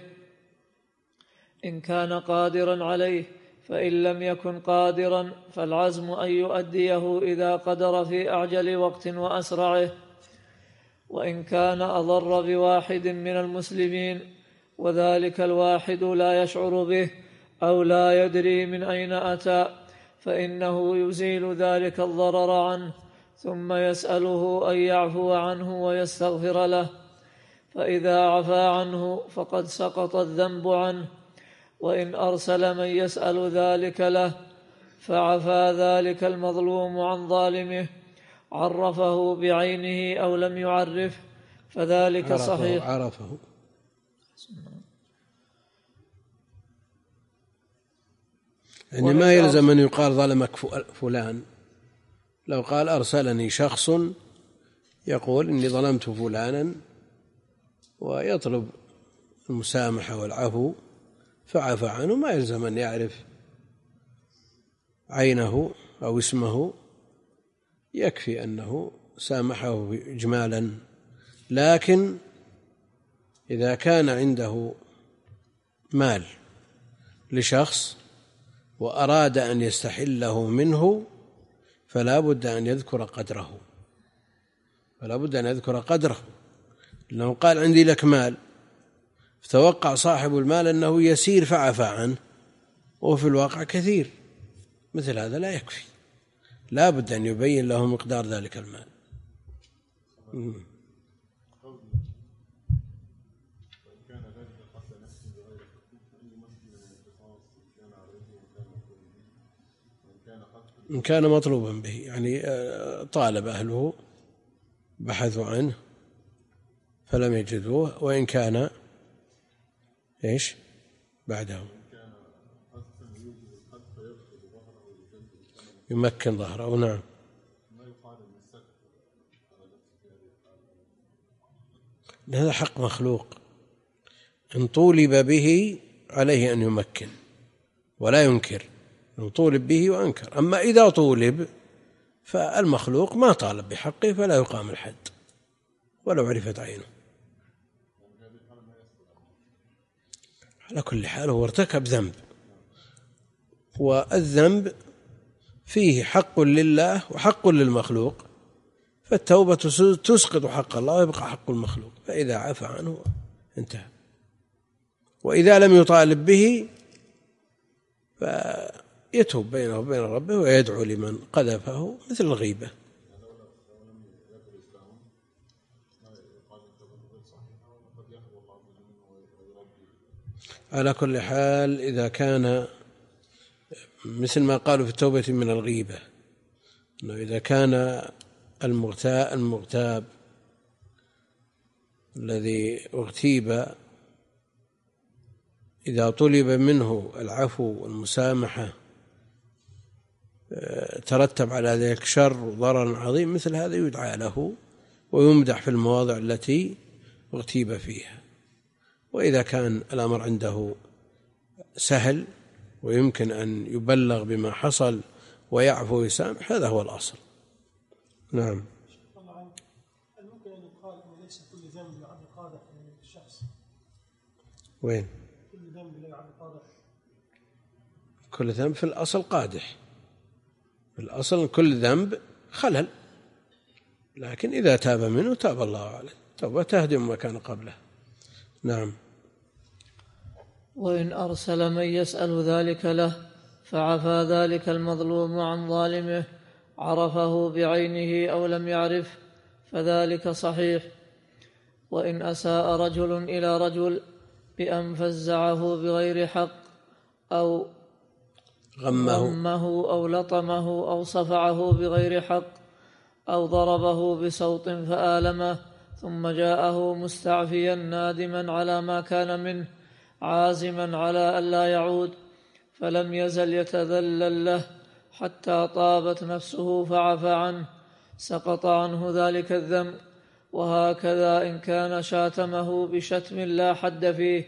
إن كان قادرا عليه، فإن لم يكن قادرا فالعزم أن يؤديه إذا قدر في أعجل وقت وأسرعه. وإن كان أضر بواحد من المسلمين وذلك الواحد لا يشعر به أو لا يدري من أين أتى فإنه يزيل ذلك الضرر عنه ثم يسأله أن يعفو عنه ويستغفر له، فإذا عفا عنه فقد سقط الذنب عنه. وإن أرسل من يسأل ذلك له فعفا ذلك المظلوم عن ظالمه عرفه بعينه أو لم يعرف فذلك عرفه صحيح. عرفه يعني ما يلزم أن يقال ظلمك فلان. لو قال أرسلني شخص يقول إني ظلمت فلانا ويطلب المسامحة والعفو فعفى عنه، ما يلزم أن يعرف عينه أو اسمه، يكفي أنه سامحه إجمالا. لكن إذا كان عنده مال لشخص وأراد أن يستحله منه فلا بد أن يذكر قدره، فلا بد أن يذكر قدره. لأنه قال عندي لك مال، فتوقع صاحب المال أنه يسير فعفى عنه وفي الواقع كثير، مثل هذا لا يكفي، لا بد أن يبين له مقدار ذلك المال. إن كان مطلوبا به، يعني طالب أهله بحثوا عنه فلم يجدوه، وإن كان إيش بعده يمكن ظهره. نعم. هذا حق مخلوق، إن طولب به عليه أن يمكن ولا ينكر، إن طولب به وأنكر. أما إذا طولب فالمخلوق ما طالب بحقه فلا يقام الحد ولو عرفت عينه. على كل حال هو ارتكب ذنب، والذنب فيه حق لله وحق للمخلوق، فالتوبة تسقط حق الله ويبقى حق المخلوق، فإذا عفى عنه انتهى. وإذا لم يطالب به فيتوب بينه وبين ربه ويدعو لمن قذفه، مثل الغيبة. على كل حال إذا كان مثل ما قالوا في التوبة من الغيبة، إنه إذا كان المغتاب, المغتاب الذي اغتيب إذا طلب منه العفو والمسامحة ترتب على ذلك شر وضرر عظيم، مثل هذا يدعى له ويمدح في المواضع التي اغتيب فيها. وإذا كان الأمر عنده سهل ويمكن أن يبلغ بما حصل ويعفو ويسامح، هذا هو الأصل. نعم. طبعا هل ممكن أن يقال أن ليس كل ذنب يعد قادح للشخص؟ وين؟ كل ذنب لا يعد قادح. كل ذنب في الأصل قادح، في الأصل كل ذنب خلل، لكن إذا تاب منه تاب الله عليه، توبة تهدم ما كان قبله. نعم. وإن أرسل من يسأل ذلك له فعفى ذلك المظلوم عن ظالمه عرفه بعينه أو لم يعرف فذلك صحيح. وإن أساء رجل إلى رجل بأن فزعه بغير حق أو غمه, غمه أو لطمه أو صفعه بغير حق أو ضربه بصوت فآلمه ثم جاءه مستعفيا نادما على ما كان منه عازما على ألا يعود، فلم يزل يتذلل له حتى طابت نفسه فعفى عنه، سقط عنه ذلك الذنب. وهكذا إن كان شاتمه بشتم لا حد فيه.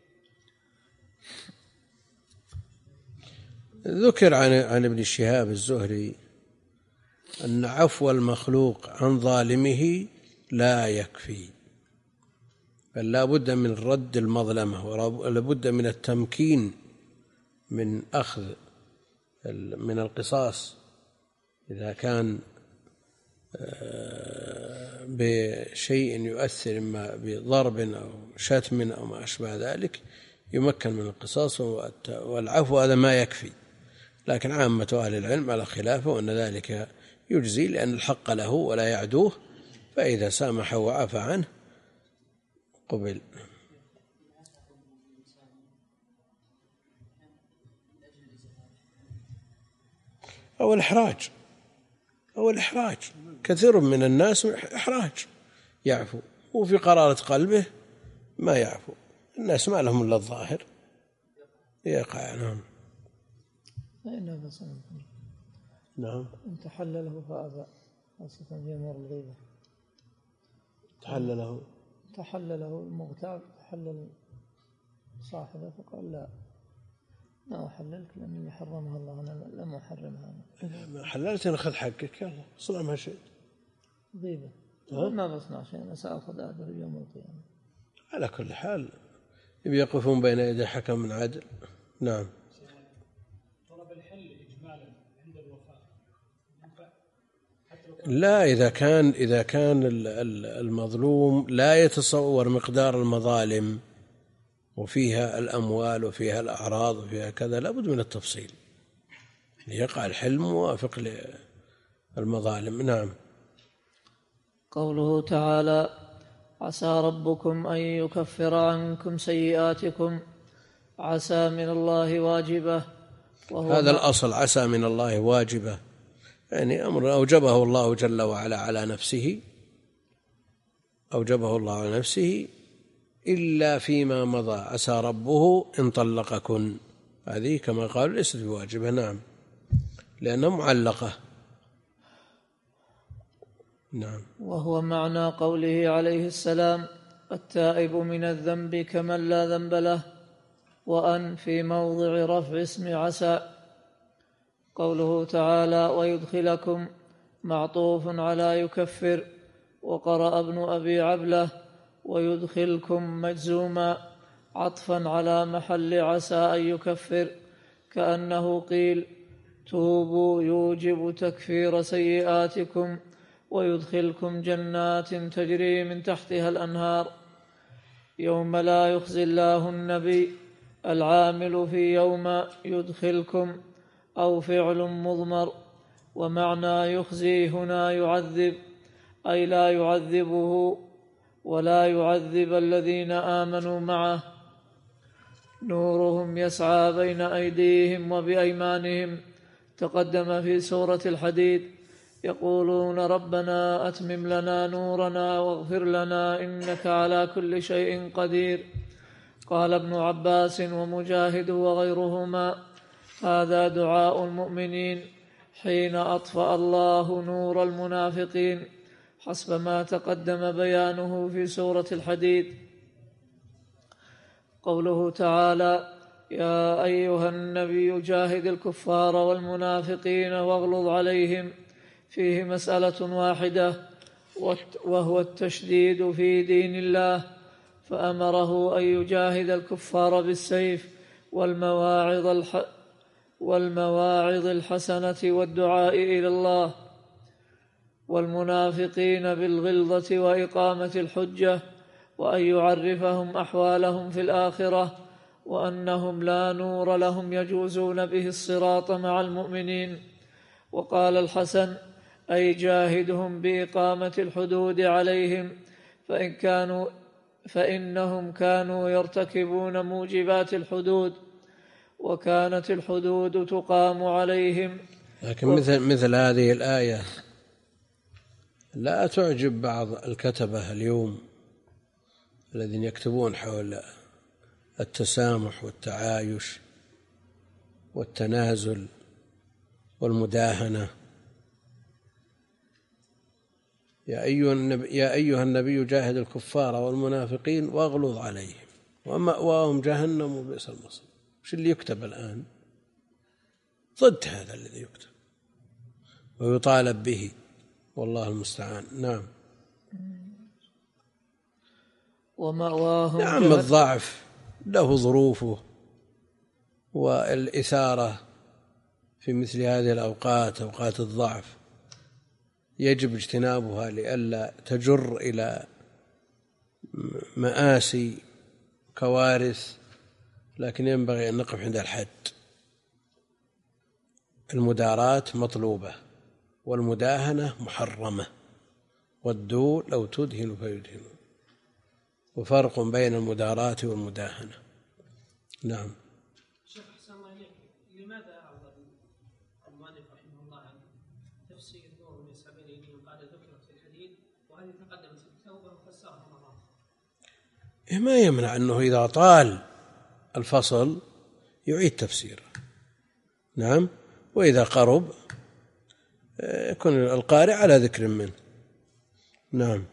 ذكر عن عن ابن شهاب الزهري أن عفو المخلوق عن ظالمه لا يكفي، بل لا بد من رد المظلمة، ولا بد من التمكين من أخذ من القصاص إذا كان بشيء يؤثر إما بضرب أو شتم أو ما أشبه ذلك، يمكن من القصاص والعفو، هذا ما يكفي. لكن عامة أهل العلم على خلافه وأن ذلك يجزي، لأن الحق له ولا يعدوه، فإذا سامح وعفى عنه قبل. أو الإحراج، أو الإحراج كثير من الناس إحراج يعفو، وفي قرارة قلبه ما يعفو. الناس ما لهم إلا الظاهر يقع. نعم. نعم. إن تحلله فأبى، خاصة في أمور الغيبة. تحلله تحلله المغتاب، تحلل صاحبه فقال لا ما أحللك لأني حرمها الله، أنا لم أحرمها. ما حللت أنا أخذ حقك، يلا صنع ما شئت. غيبة ما بصنع شيء، أنا سأخذ أجر يوم القيامة. على كل حال يقفون بين يدي حكم من عدل. نعم. طلب الحل إجمالا عند الوفاة لا، إذا كان إذا كان المظلوم لا يتصور مقدار المظالم وفيها الأموال وفيها الأعراض وفيها كذا، لا بد من التفصيل يقع الحل موافق للمظالم. نعم. قوله تعالى: عسى ربكم أن يكفر عنكم سيئاتكم، عسى من الله واجبة، وهو هذا الأصل، عسى من الله واجبة، يعني أمر أوجبه الله جل وعلا على نفسه، أوجبه الله على نفسه إلا فيما مضى، عسى ربه إن طلقكن، هذه كما قالوا ليست بواجبة. نعم، لأنها معلقة. نعم. وهو معنى قوله عليه السلام: التائب من الذنب كمن لا ذنب له، وأن في موضع رفع اسم عسى. قوله تعالى: ويدخلكم معطوف على يكفر، وقرأ ابن أبي عبلة: ويدخلكم مجزوما، عطفا على محل عسى أن يكفر، كأنه قيل توبوا يوجب تكفير سيئاتكم ويدخلكم جنات تجري من تحتها الأنهار. يوم لا يخزي الله النبي العامل في يوم يدخلكم أو فعل مضمر، ومعنى يخزي هنا يعذب، أي لا يعذبه ولا يعذب الذين آمنوا معه. نورهم يسعى بين أيديهم وبأيمانهم، تقدم في سورة الحديد، يقولون ربنا أتمم لنا نورنا واغفر لنا إنك على كل شيء قدير. قال ابن عباس ومجاهد وغيرهما هذا دعاء المؤمنين حين أطفأ الله نور المنافقين، حسب ما تقدم بيانه في سورة الحديد. قوله تعالى يا أيها النبي جاهد الكفار والمنافقين واغلظ عليهم، فيه مسألة واحدة وهو التشديد في دين الله، فأمره أن يجاهد الكفار بالسيف والمواعظ الح والمواعظ الحسنة والدعاء إلى الله، والمنافقين بالغلظة وإقامة الحجة، وأن يعرفهم أحوالهم في الآخرة، وأنهم لا نور لهم يجوزون به الصراط مع المؤمنين. وقال الحسن أي جاهدهم بإقامة الحدود عليهم، فإن كانوا فإنهم كانوا يرتكبون موجبات الحدود، وكانت الحدود تقام عليهم. لكن مثل مثل هذه الآية لا تعجب بعض الكتبة اليوم الذين يكتبون حول التسامح والتعايش والتنازل والمداهنة. يا أيها النبي, يا أيها النبي جاهد الكفار والمنافقين واغلظ عليهم ومأواهم جهنم وبئس المصير. وش اللي يكتب الآن؟ ضد هذا الذي يكتب ويطالب به، والله المستعان. نعم. ومأواهم نعم. الضعف له ظروفه، والإثارة في مثل هذه الأوقات أوقات الضعف يجب اجتنابها لئلا تجر إلى مآسي كوارث، لكن ينبغي أن نقف عند الحد. المداراة مطلوبة والمداهنة محرمة، والدول لو تدهن فيدهن، وفرق بين المداراة والمداهنة. نعم. شيخ أحسن الله إليك، لماذا أعرض المؤلف رحمه الله عن تفسير نور من سبيل اليمين وقال ذكرت في الحديث وهذه تقدمت في التوبة وفسرها مرات؟ ما يمنع أنه إذا طال الفصل يعيد تفسيره. نعم. وإذا قرب يكون القارئ على ذكر منه. نعم.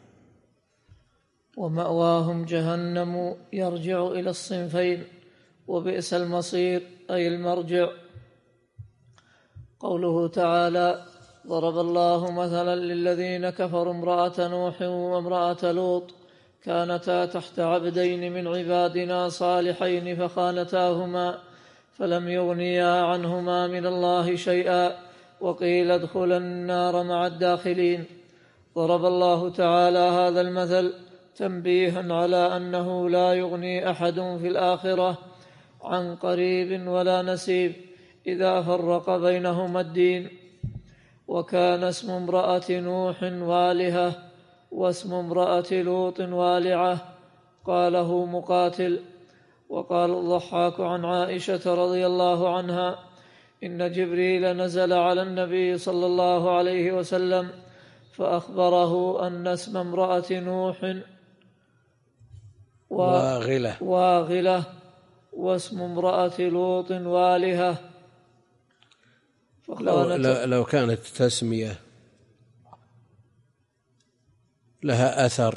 ومأواهم جهنم يرجع إلى الصنفين، وبئس المصير أي المرجع. قوله تعالى ضرب الله مثلا للذين كفروا امرأة نوح وامرأة لوط كانتا تحت عبدين من عبادنا صالحين فخانتاهما فلم يغنيا عنهما من الله شيئا وقيل ادخلا النار مع الداخلين. ضرب الله تعالى هذا المثل تنبيها على أنه لا يغني أحد في الآخرة عن قريب ولا نسيب إذا فرق بينهما الدين. وكان اسم امرأة نوح والهة واسم امرأة لوط والعة، قاله مقاتل. وقال الضحاك عن عائشة رضي الله عنها إن جبريل نزل على النبي صلى الله عليه وسلم فأخبره أن اسم امرأة نوح واغلة واغلة واسم امرأة لوط والهة. لو, لو كانت تسمية لها أثر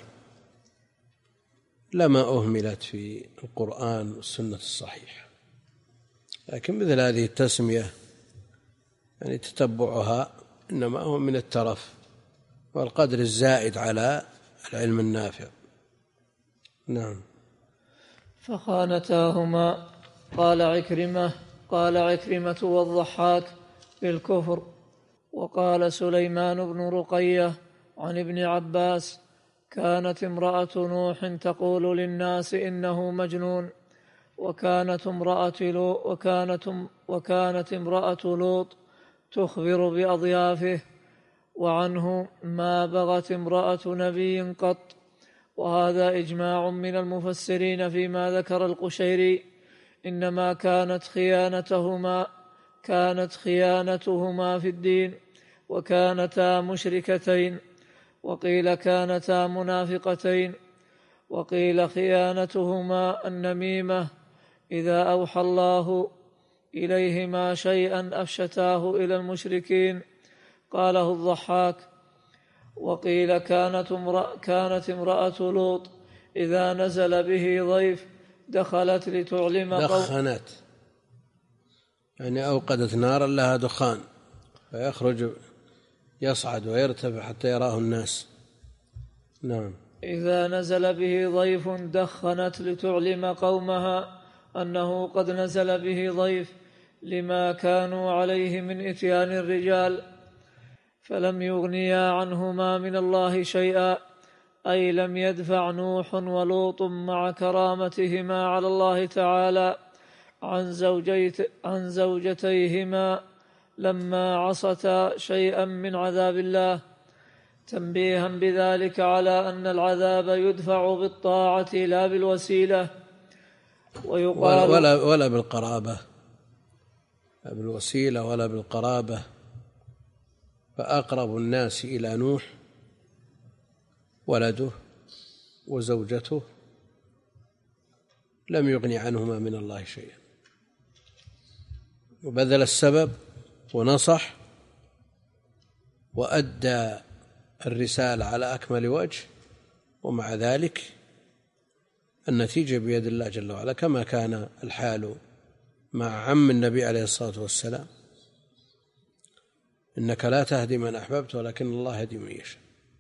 لما أهملت في القرآن والسنة الصحيحة، لكن مثل هذه التسمية يعني تتبعها إنما هو من الترف والقدر الزائد على العلم النافع. نعم. فخانتاهما. قال عكرمة قال عكرمة والضحاك بالكفر. وقال سليمان بن رقية عن ابن عباس: كانت امرأة نوح تقول للناس إنه مجنون، وكانت امرأة لوط وكانت, وكانت امرأة لوط تخبر بأضيافه، وعنه: ما بغت امرأة نبي قط. وهذا إجماع من المفسرين فيما ذكر القشيري، إنما كانت خيانتهما كانت خيانتهما في الدين، وكانتا مشركتين، وقيل كانتا منافقتين، وقيل خيانتهما النميمة إذا أوحى الله إليهما شيئا أفشتاه إلى المشركين. قاله الضحاك. وقيل كانت امرأة, كانت امرأة لوط إذا نزل به ضيف دخلت لتعلم دخنت، يعني أوقدت نارا لها دخان فيخرج يصعد ويرتفع حتى يراه الناس. نعم. إذا نزل به ضيف دخنت لتعلم قومها أنه قد نزل به ضيف، لما كانوا عليه من إتيان الرجال، فلم يغنيا عنهما من الله شيئا، أي لم يدفع نوح ولوط مع كرامتهما على الله تعالى عن, زوجيت عن زوجتيهما لما عصتا شيئا من عذاب الله، تنبيها بذلك على أن العذاب يدفع بالطاعة لا بالوسيلة. ويقال ولا, ولا بالقرابة، لا بالوسيلة ولا بالقرابة. فأقرب الناس إلى نوح ولده وزوجته لم يغني عنهما من الله شيئا، وبذل السبب ونصح وأدى الرسالة على أكمل وجه، ومع ذلك النتيجة بيد الله جل وعلا، كما كان الحال مع عم النبي عليه الصلاة والسلام: إنك لا تهدي من أحببت ولكن الله يهدي من يشاء.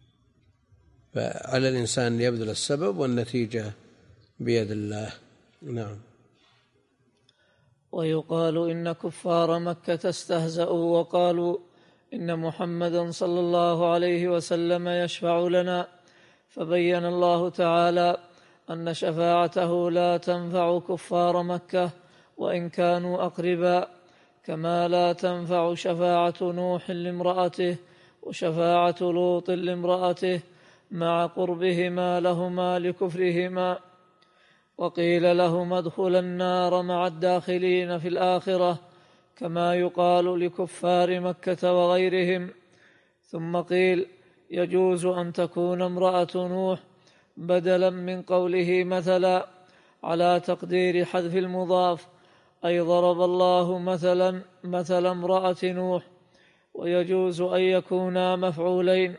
فعلى الإنسان أن يبذل السبب والنتيجة بيد الله. نعم. ويقال إن كفار مكة استهزأوا وقالوا إن محمدا صلى الله عليه وسلم يشفع لنا، فبين الله تعالى أن شفاعته لا تنفع كفار مكة وإن كانوا أقرباء، كما لا تنفع شفاعة نوح لامرأته وشفاعة لوط لامرأته مع قربهما لهما لكفرهما. وقيل لهما ادخلا النار مع الداخلين في الآخرة، كما يقال لكفار مكة وغيرهم. ثم قيل يجوز أن تكون امرأة نوح بدلا من قوله مثلا على تقدير حذف المضاف، أي ضرب الله مثلا مثل امرأة نوح، ويجوز أن يكونا مفعولين.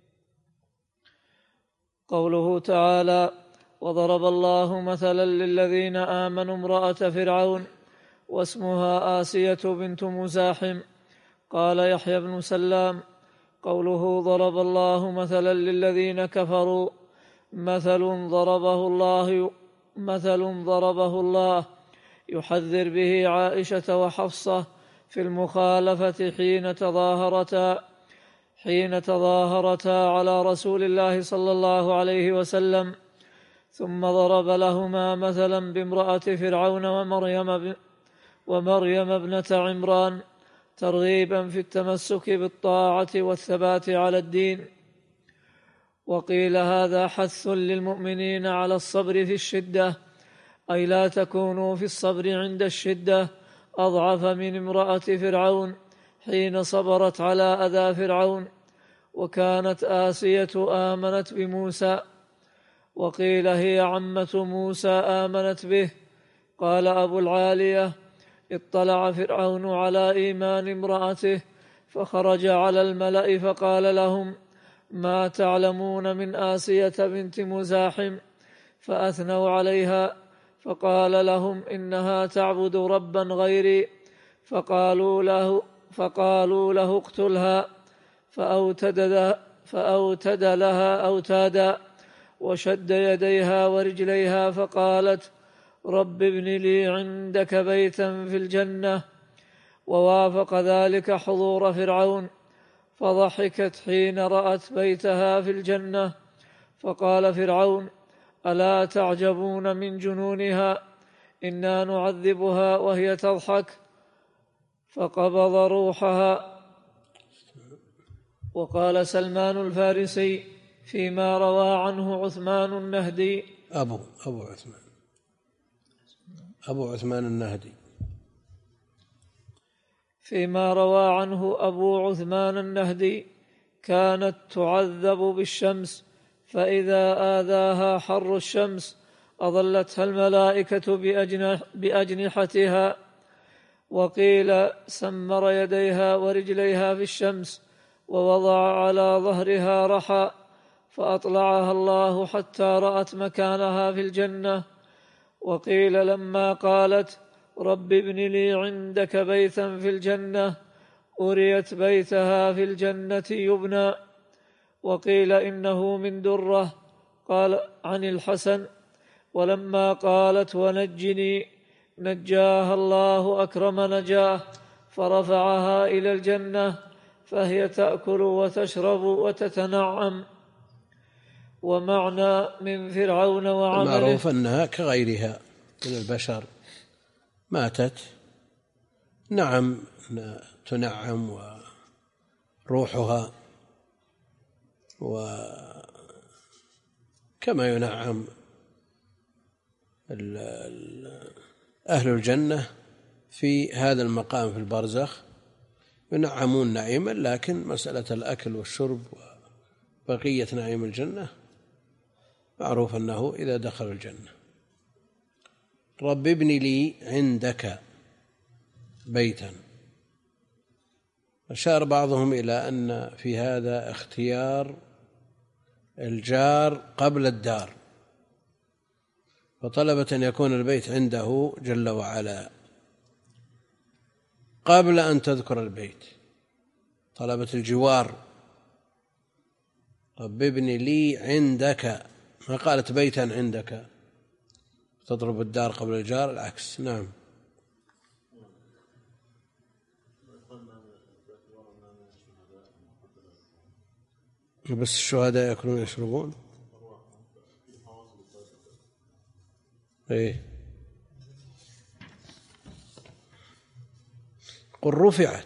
قوله تعالى: وضرب الله مثلا للذين آمنوا امرأة فرعون واسمها آسية بنت مزاحم. قال يحيى بن سلام: قوله ضرب الله مثلا للذين كفروا مثل ضربه الله مثل ضربه الله يحذر به عائشة وحفصة في المخالفة حين تظاهرتا حين تظاهرتا على رسول الله صلى الله عليه وسلم. ثم ضرب لهما مثلا بامرأة فرعون ومريم ومريم ابنة عمران ترغيبا في التمسك بالطاعة والثبات على الدين. وقيل هذا حث للمؤمنين على الصبر في الشدة، أي لا تكونوا في الصبر عند الشدة أضعف من امرأة فرعون حين صبرت على أذى فرعون. وكانت آسية آمنت بموسى، وقيل هي عمة موسى آمنت به. قال أبو العالية: اطلع فرعون على إيمان امرأته فخرج على الملأ فقال لهم: ما تعلمون من آسية بنت مزاحم؟ فأثنوا عليها، فقال لهم: إنها تعبد ربا غيري. فقالوا له فقالوا له اقتلها، فأوتد, فأوتد لها أوتادا وشد يديها ورجليها، فقالت: رب ابن لي عندك بيتا في الجنة، ووافق ذلك حضور فرعون، فضحكت حين رأت بيتها في الجنة. فقال فرعون: ألا تعجبون من جنونها؟ إنا نعذبها وهي تضحك. فقبض روحها. وقال سلمان الفارسي فيما روى عنه عثمان النهدي أبو أبو عثمان أبو عثمان النهدي فيما روى عنه أبو عثمان النهدي: كانت تعذب بالشمس، فإذا آذاها حر الشمس أظلتها الملائكة بأجنح بأجنحتها. وقيل سمر يديها ورجليها في الشمس، ووضع على ظهرها رحى، فأطلعها الله حتى رأت مكانها في الجنة. وقيل لما قالت: رب ابن لي عندك بيتا في الجنة، أريت بيتها في الجنة يبنى. وقيل إنه من درة. قال عن الحسن: ولما قالت ونجني نجاها الله أكرم نجاه، فرفعها إلى الجنة، فهي تأكل وتشرب وتتنعم. ومعنى من فرعون وعمله، المعروف أنها كغيرها من البشر، ماتت نعم تنعم وروحها، وكما ينعم أهل الجنة في هذا المقام في البرزخ، ينعمون نعيما، لكن مسألة الأكل والشرب وبقية نعيم الجنة معروف أنه إذا دخل الجنة. رب ابن لي عندك بيتا. أشار بعضهم إلى أن في هذا اختيار الجار قبل الدار، فطلبت أن يكون البيت عنده جل وعلا قبل أن تذكر البيت، طلبت الجوار. رب ابن لي عندك، ما قالت بيتا عندك، تضرب الدار قبل الجار، العكس. نعم. بس الشهداء يأكلون ويشربون. ايه قل رفعت،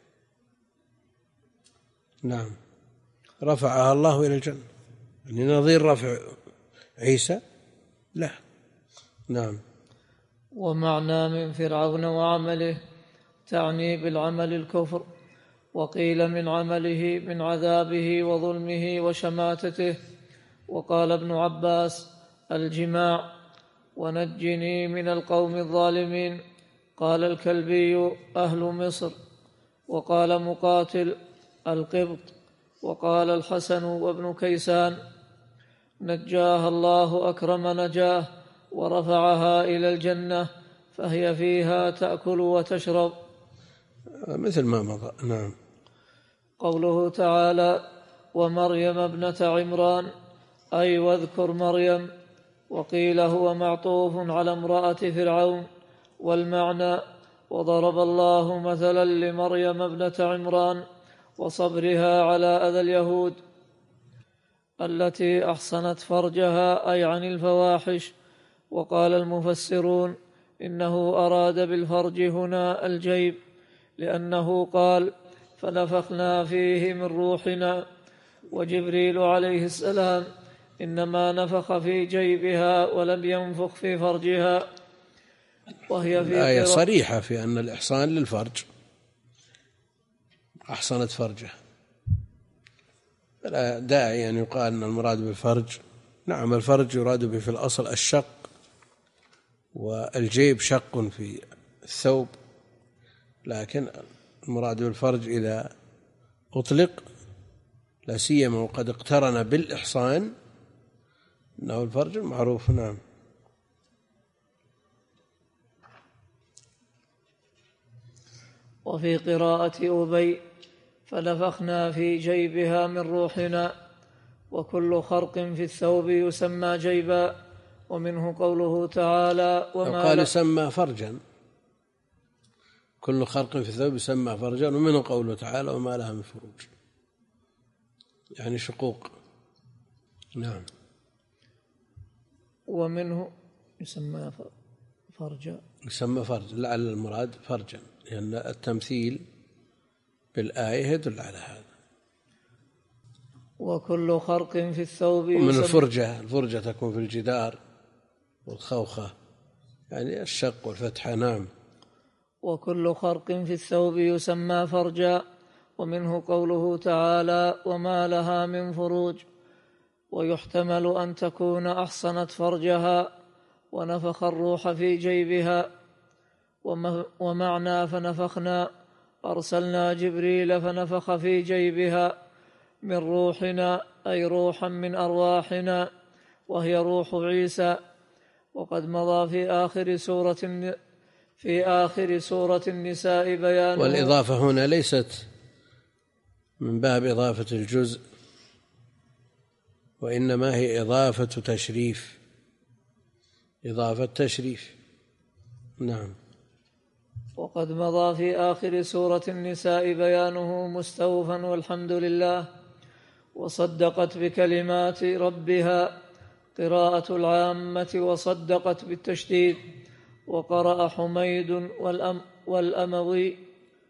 نعم رفعها الله إلى الجنة، يعني نظير رفع عيسى لا. نعم. ومعنى من فرعون وعمله تعني بالعمل الكفر، وقيل من عمله من عذابه وظلمه وشماتته. وقال ابن عباس: الجماع. ونجني من القوم الظالمين. قال الكلبي: أهل مصر. وقال مقاتل: القبط. وقال الحسن وابن كيسان: نجاها الله أكرم نجاه، ورفعها إلى الجنة، فهي فيها تأكل وتشرب، مثل ما مضى. نعم. قوله تعالى: ومريم ابنة عمران، أي واذكر مريم. وقيل هو معطوف على امرأة فرعون، والمعنى: وضرب الله مثلا لمريم ابنة عمران وصبرها على أذى اليهود التي أحصنت فرجها، أي عن الفواحش. وقال المفسرون: إنه أراد بالفرج هنا الجيب، لأنه قال: فنفخنا فيه من روحنا. وجبريل عليه السلام إنما نفخ في جيبها ولم ينفخ في فرجها. وهي في الآية صريحة في أن الإحصان للفرج، أحصنت فرجه، فلا داعي أن يقال أن المراد بالفرج. نعم الفرج يراد به في الأصل الشق، والجيب شق في الثوب، لكن المراد بالفرج إذا أطلق لا سيما وقد اقترن بالإحصان أنه الفرج المعروف. نعم. وفي قراءة أبي: فنفخنا في جيبها من روحنا. وكل خرق في الثوب يسمى جيبا، ومنه قوله تعالى وما قال يسمى فرجا، كل خرق في الثوب يسمى فرجا، ومنه قوله تعالى وما لها من فروج، يعني شقوق. نعم. ومنه يسمى فرجا، يسمى فرج، لعل المراد فرجا، لأن يعني التمثيل بالآية يدل على هذا. وكل خرق في الثوب ومن الفرجة، الفرجة تكون في الجدار والخوخة، يعني الشق والفتحة. نعم. وكل خرق في الثوب يسمى فرجا، ومنه قوله تعالى وما لها من فروج. ويحتمل أن تكون أحصنت فرجها ونفخ الروح في جيبها. ومعنى فنفخنا أرسلنا جبريل فنفخ في جيبها من روحنا، أي روحا من أرواحنا، وهي روح عيسى. وقد مضى في آخر سورة في آخر سورة النساء بيان. والإضافة هنا ليست من باب إضافة الجزء، وإنما هي إضافة تشريف، إضافة تشريف. نعم. وقد مضى في آخر سورة النساء بيانه مستوفا والحمد لله. وصدقت بكلمات ربها قراءة العامة، وصدقت بالتشديد. وقرأ حميد والأم والأموي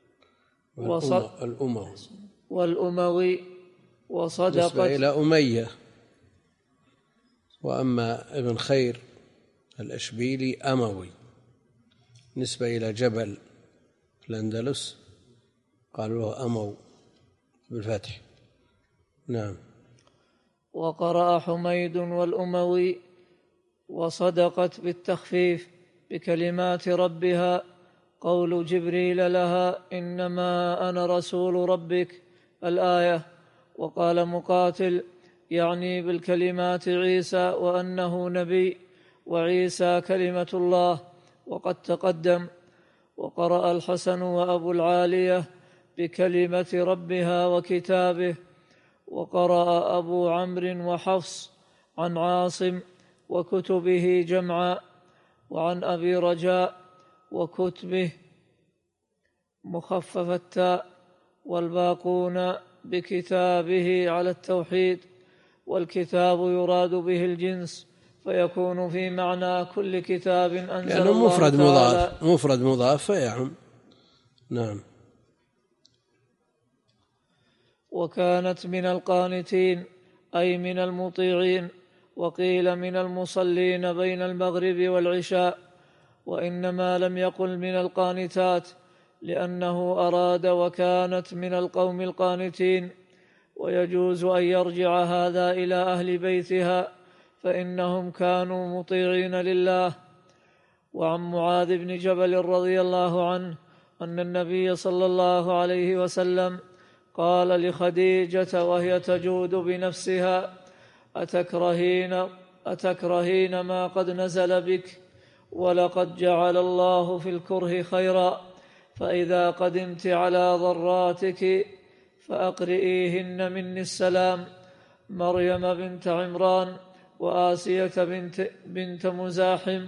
والأموي والأموي وصدقت نسبة إلى أمية. وأما ابن خير الأشبيلي أموي، نسبة إلى جبل الأندلس، قالوا له أمو بالفتح. نعم. وقرأ حميد والأموي وصدقت بالتخفيف بكلمات ربها، قول جبريل لها إنما أنا رسول ربك، الآية. وقال مقاتل يعني بالكلمات عيسى، وأنه نبي، وعيسى كلمة الله، وقد تقدم. وقرأ الحسن وأبو العالية بكلمة ربها وكتابه. وقرأ أبو عمرو وحفص عن عاصم وكتبه جمعا، وعن أبي رجاء وكتبه مخفف التاء، والباقون بكتابه على التوحيد. والكتاب يراد به الجنس، فيكون في معنى كل كتاب أنزل يعني الله مفرد تعالى. مضاف، مفرد مضاف فيعم. نعم. وكانت من القانتين أي من المطيعين، وقيل من المصلين بين المغرب والعشاء. وإنما لم يقل من القانتات لأنه أراد وكانت من القوم القانتين. ويجوز أن يرجع هذا إلى أهل بيتها، فإنهم كانوا مطيعين لله. وعن معاذ بن جبل رضي الله عنه أن النبي صلى الله عليه وسلم قال لخديجة وهي تجود بنفسها أتكرهين, أتكرهين ما قد نزل بك، ولقد جعل الله في الكره خيرا، فإذا قدمت على ضراتك فأقرئيهن مني السلام. مريم بنت عمران، وآسية بنت, بنت مزاحم،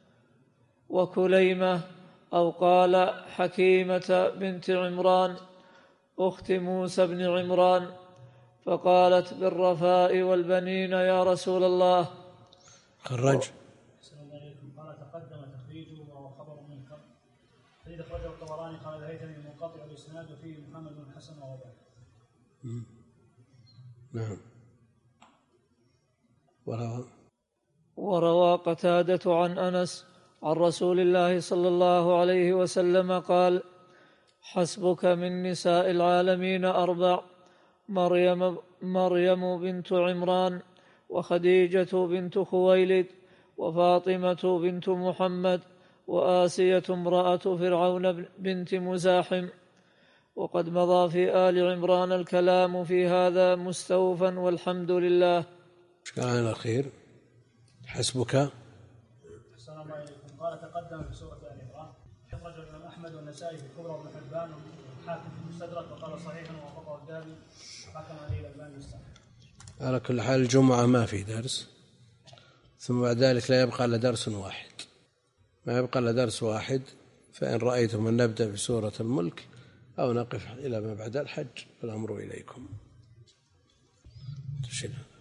وكليمة أو قال حكيمة بنت عمران أخت موسى بن عمران، فقالت بالرفاء والبنين يا رسول الله. خرج. قال تقدم تخريجه وهو خبر منكر. حديث أخرجه الطبراني قال الهيثمي منقطع الإسناد وفيه محمد بن الحسن وهو ضعيف. نعم. وروى وروى قتادة عن أنس عن رسول الله صلى الله عليه وسلم قال حسبك من نساء العالمين أربع: مريم, مريم بنت عمران، وخديجة بنت خويلد، وفاطمة بنت محمد، وآسية امرأة فرعون بنت مزاحم. وقد مضى في آل عمران الكلام في هذا مستوفا والحمد لله. كان الأخير حسبك. السلام عليكم. قال تقدم في سورة آل عمران. أخرج الإمام أحمد والنسائي في الكبرى وابن حبان والحاكم في المستدرك وقال صحيح ووافقه الذهبي حكم عليه الألباني بالصحيح. على كل حال الجمعة ما في درس، ثم بعد ذلك لا يبقى إلا درس واحد، ما يبقى إلا درس واحد. فإن رأيتم أن نبدأ بسورة الملك أو نقف إلى ما بعد الحج فالأمر إليكم.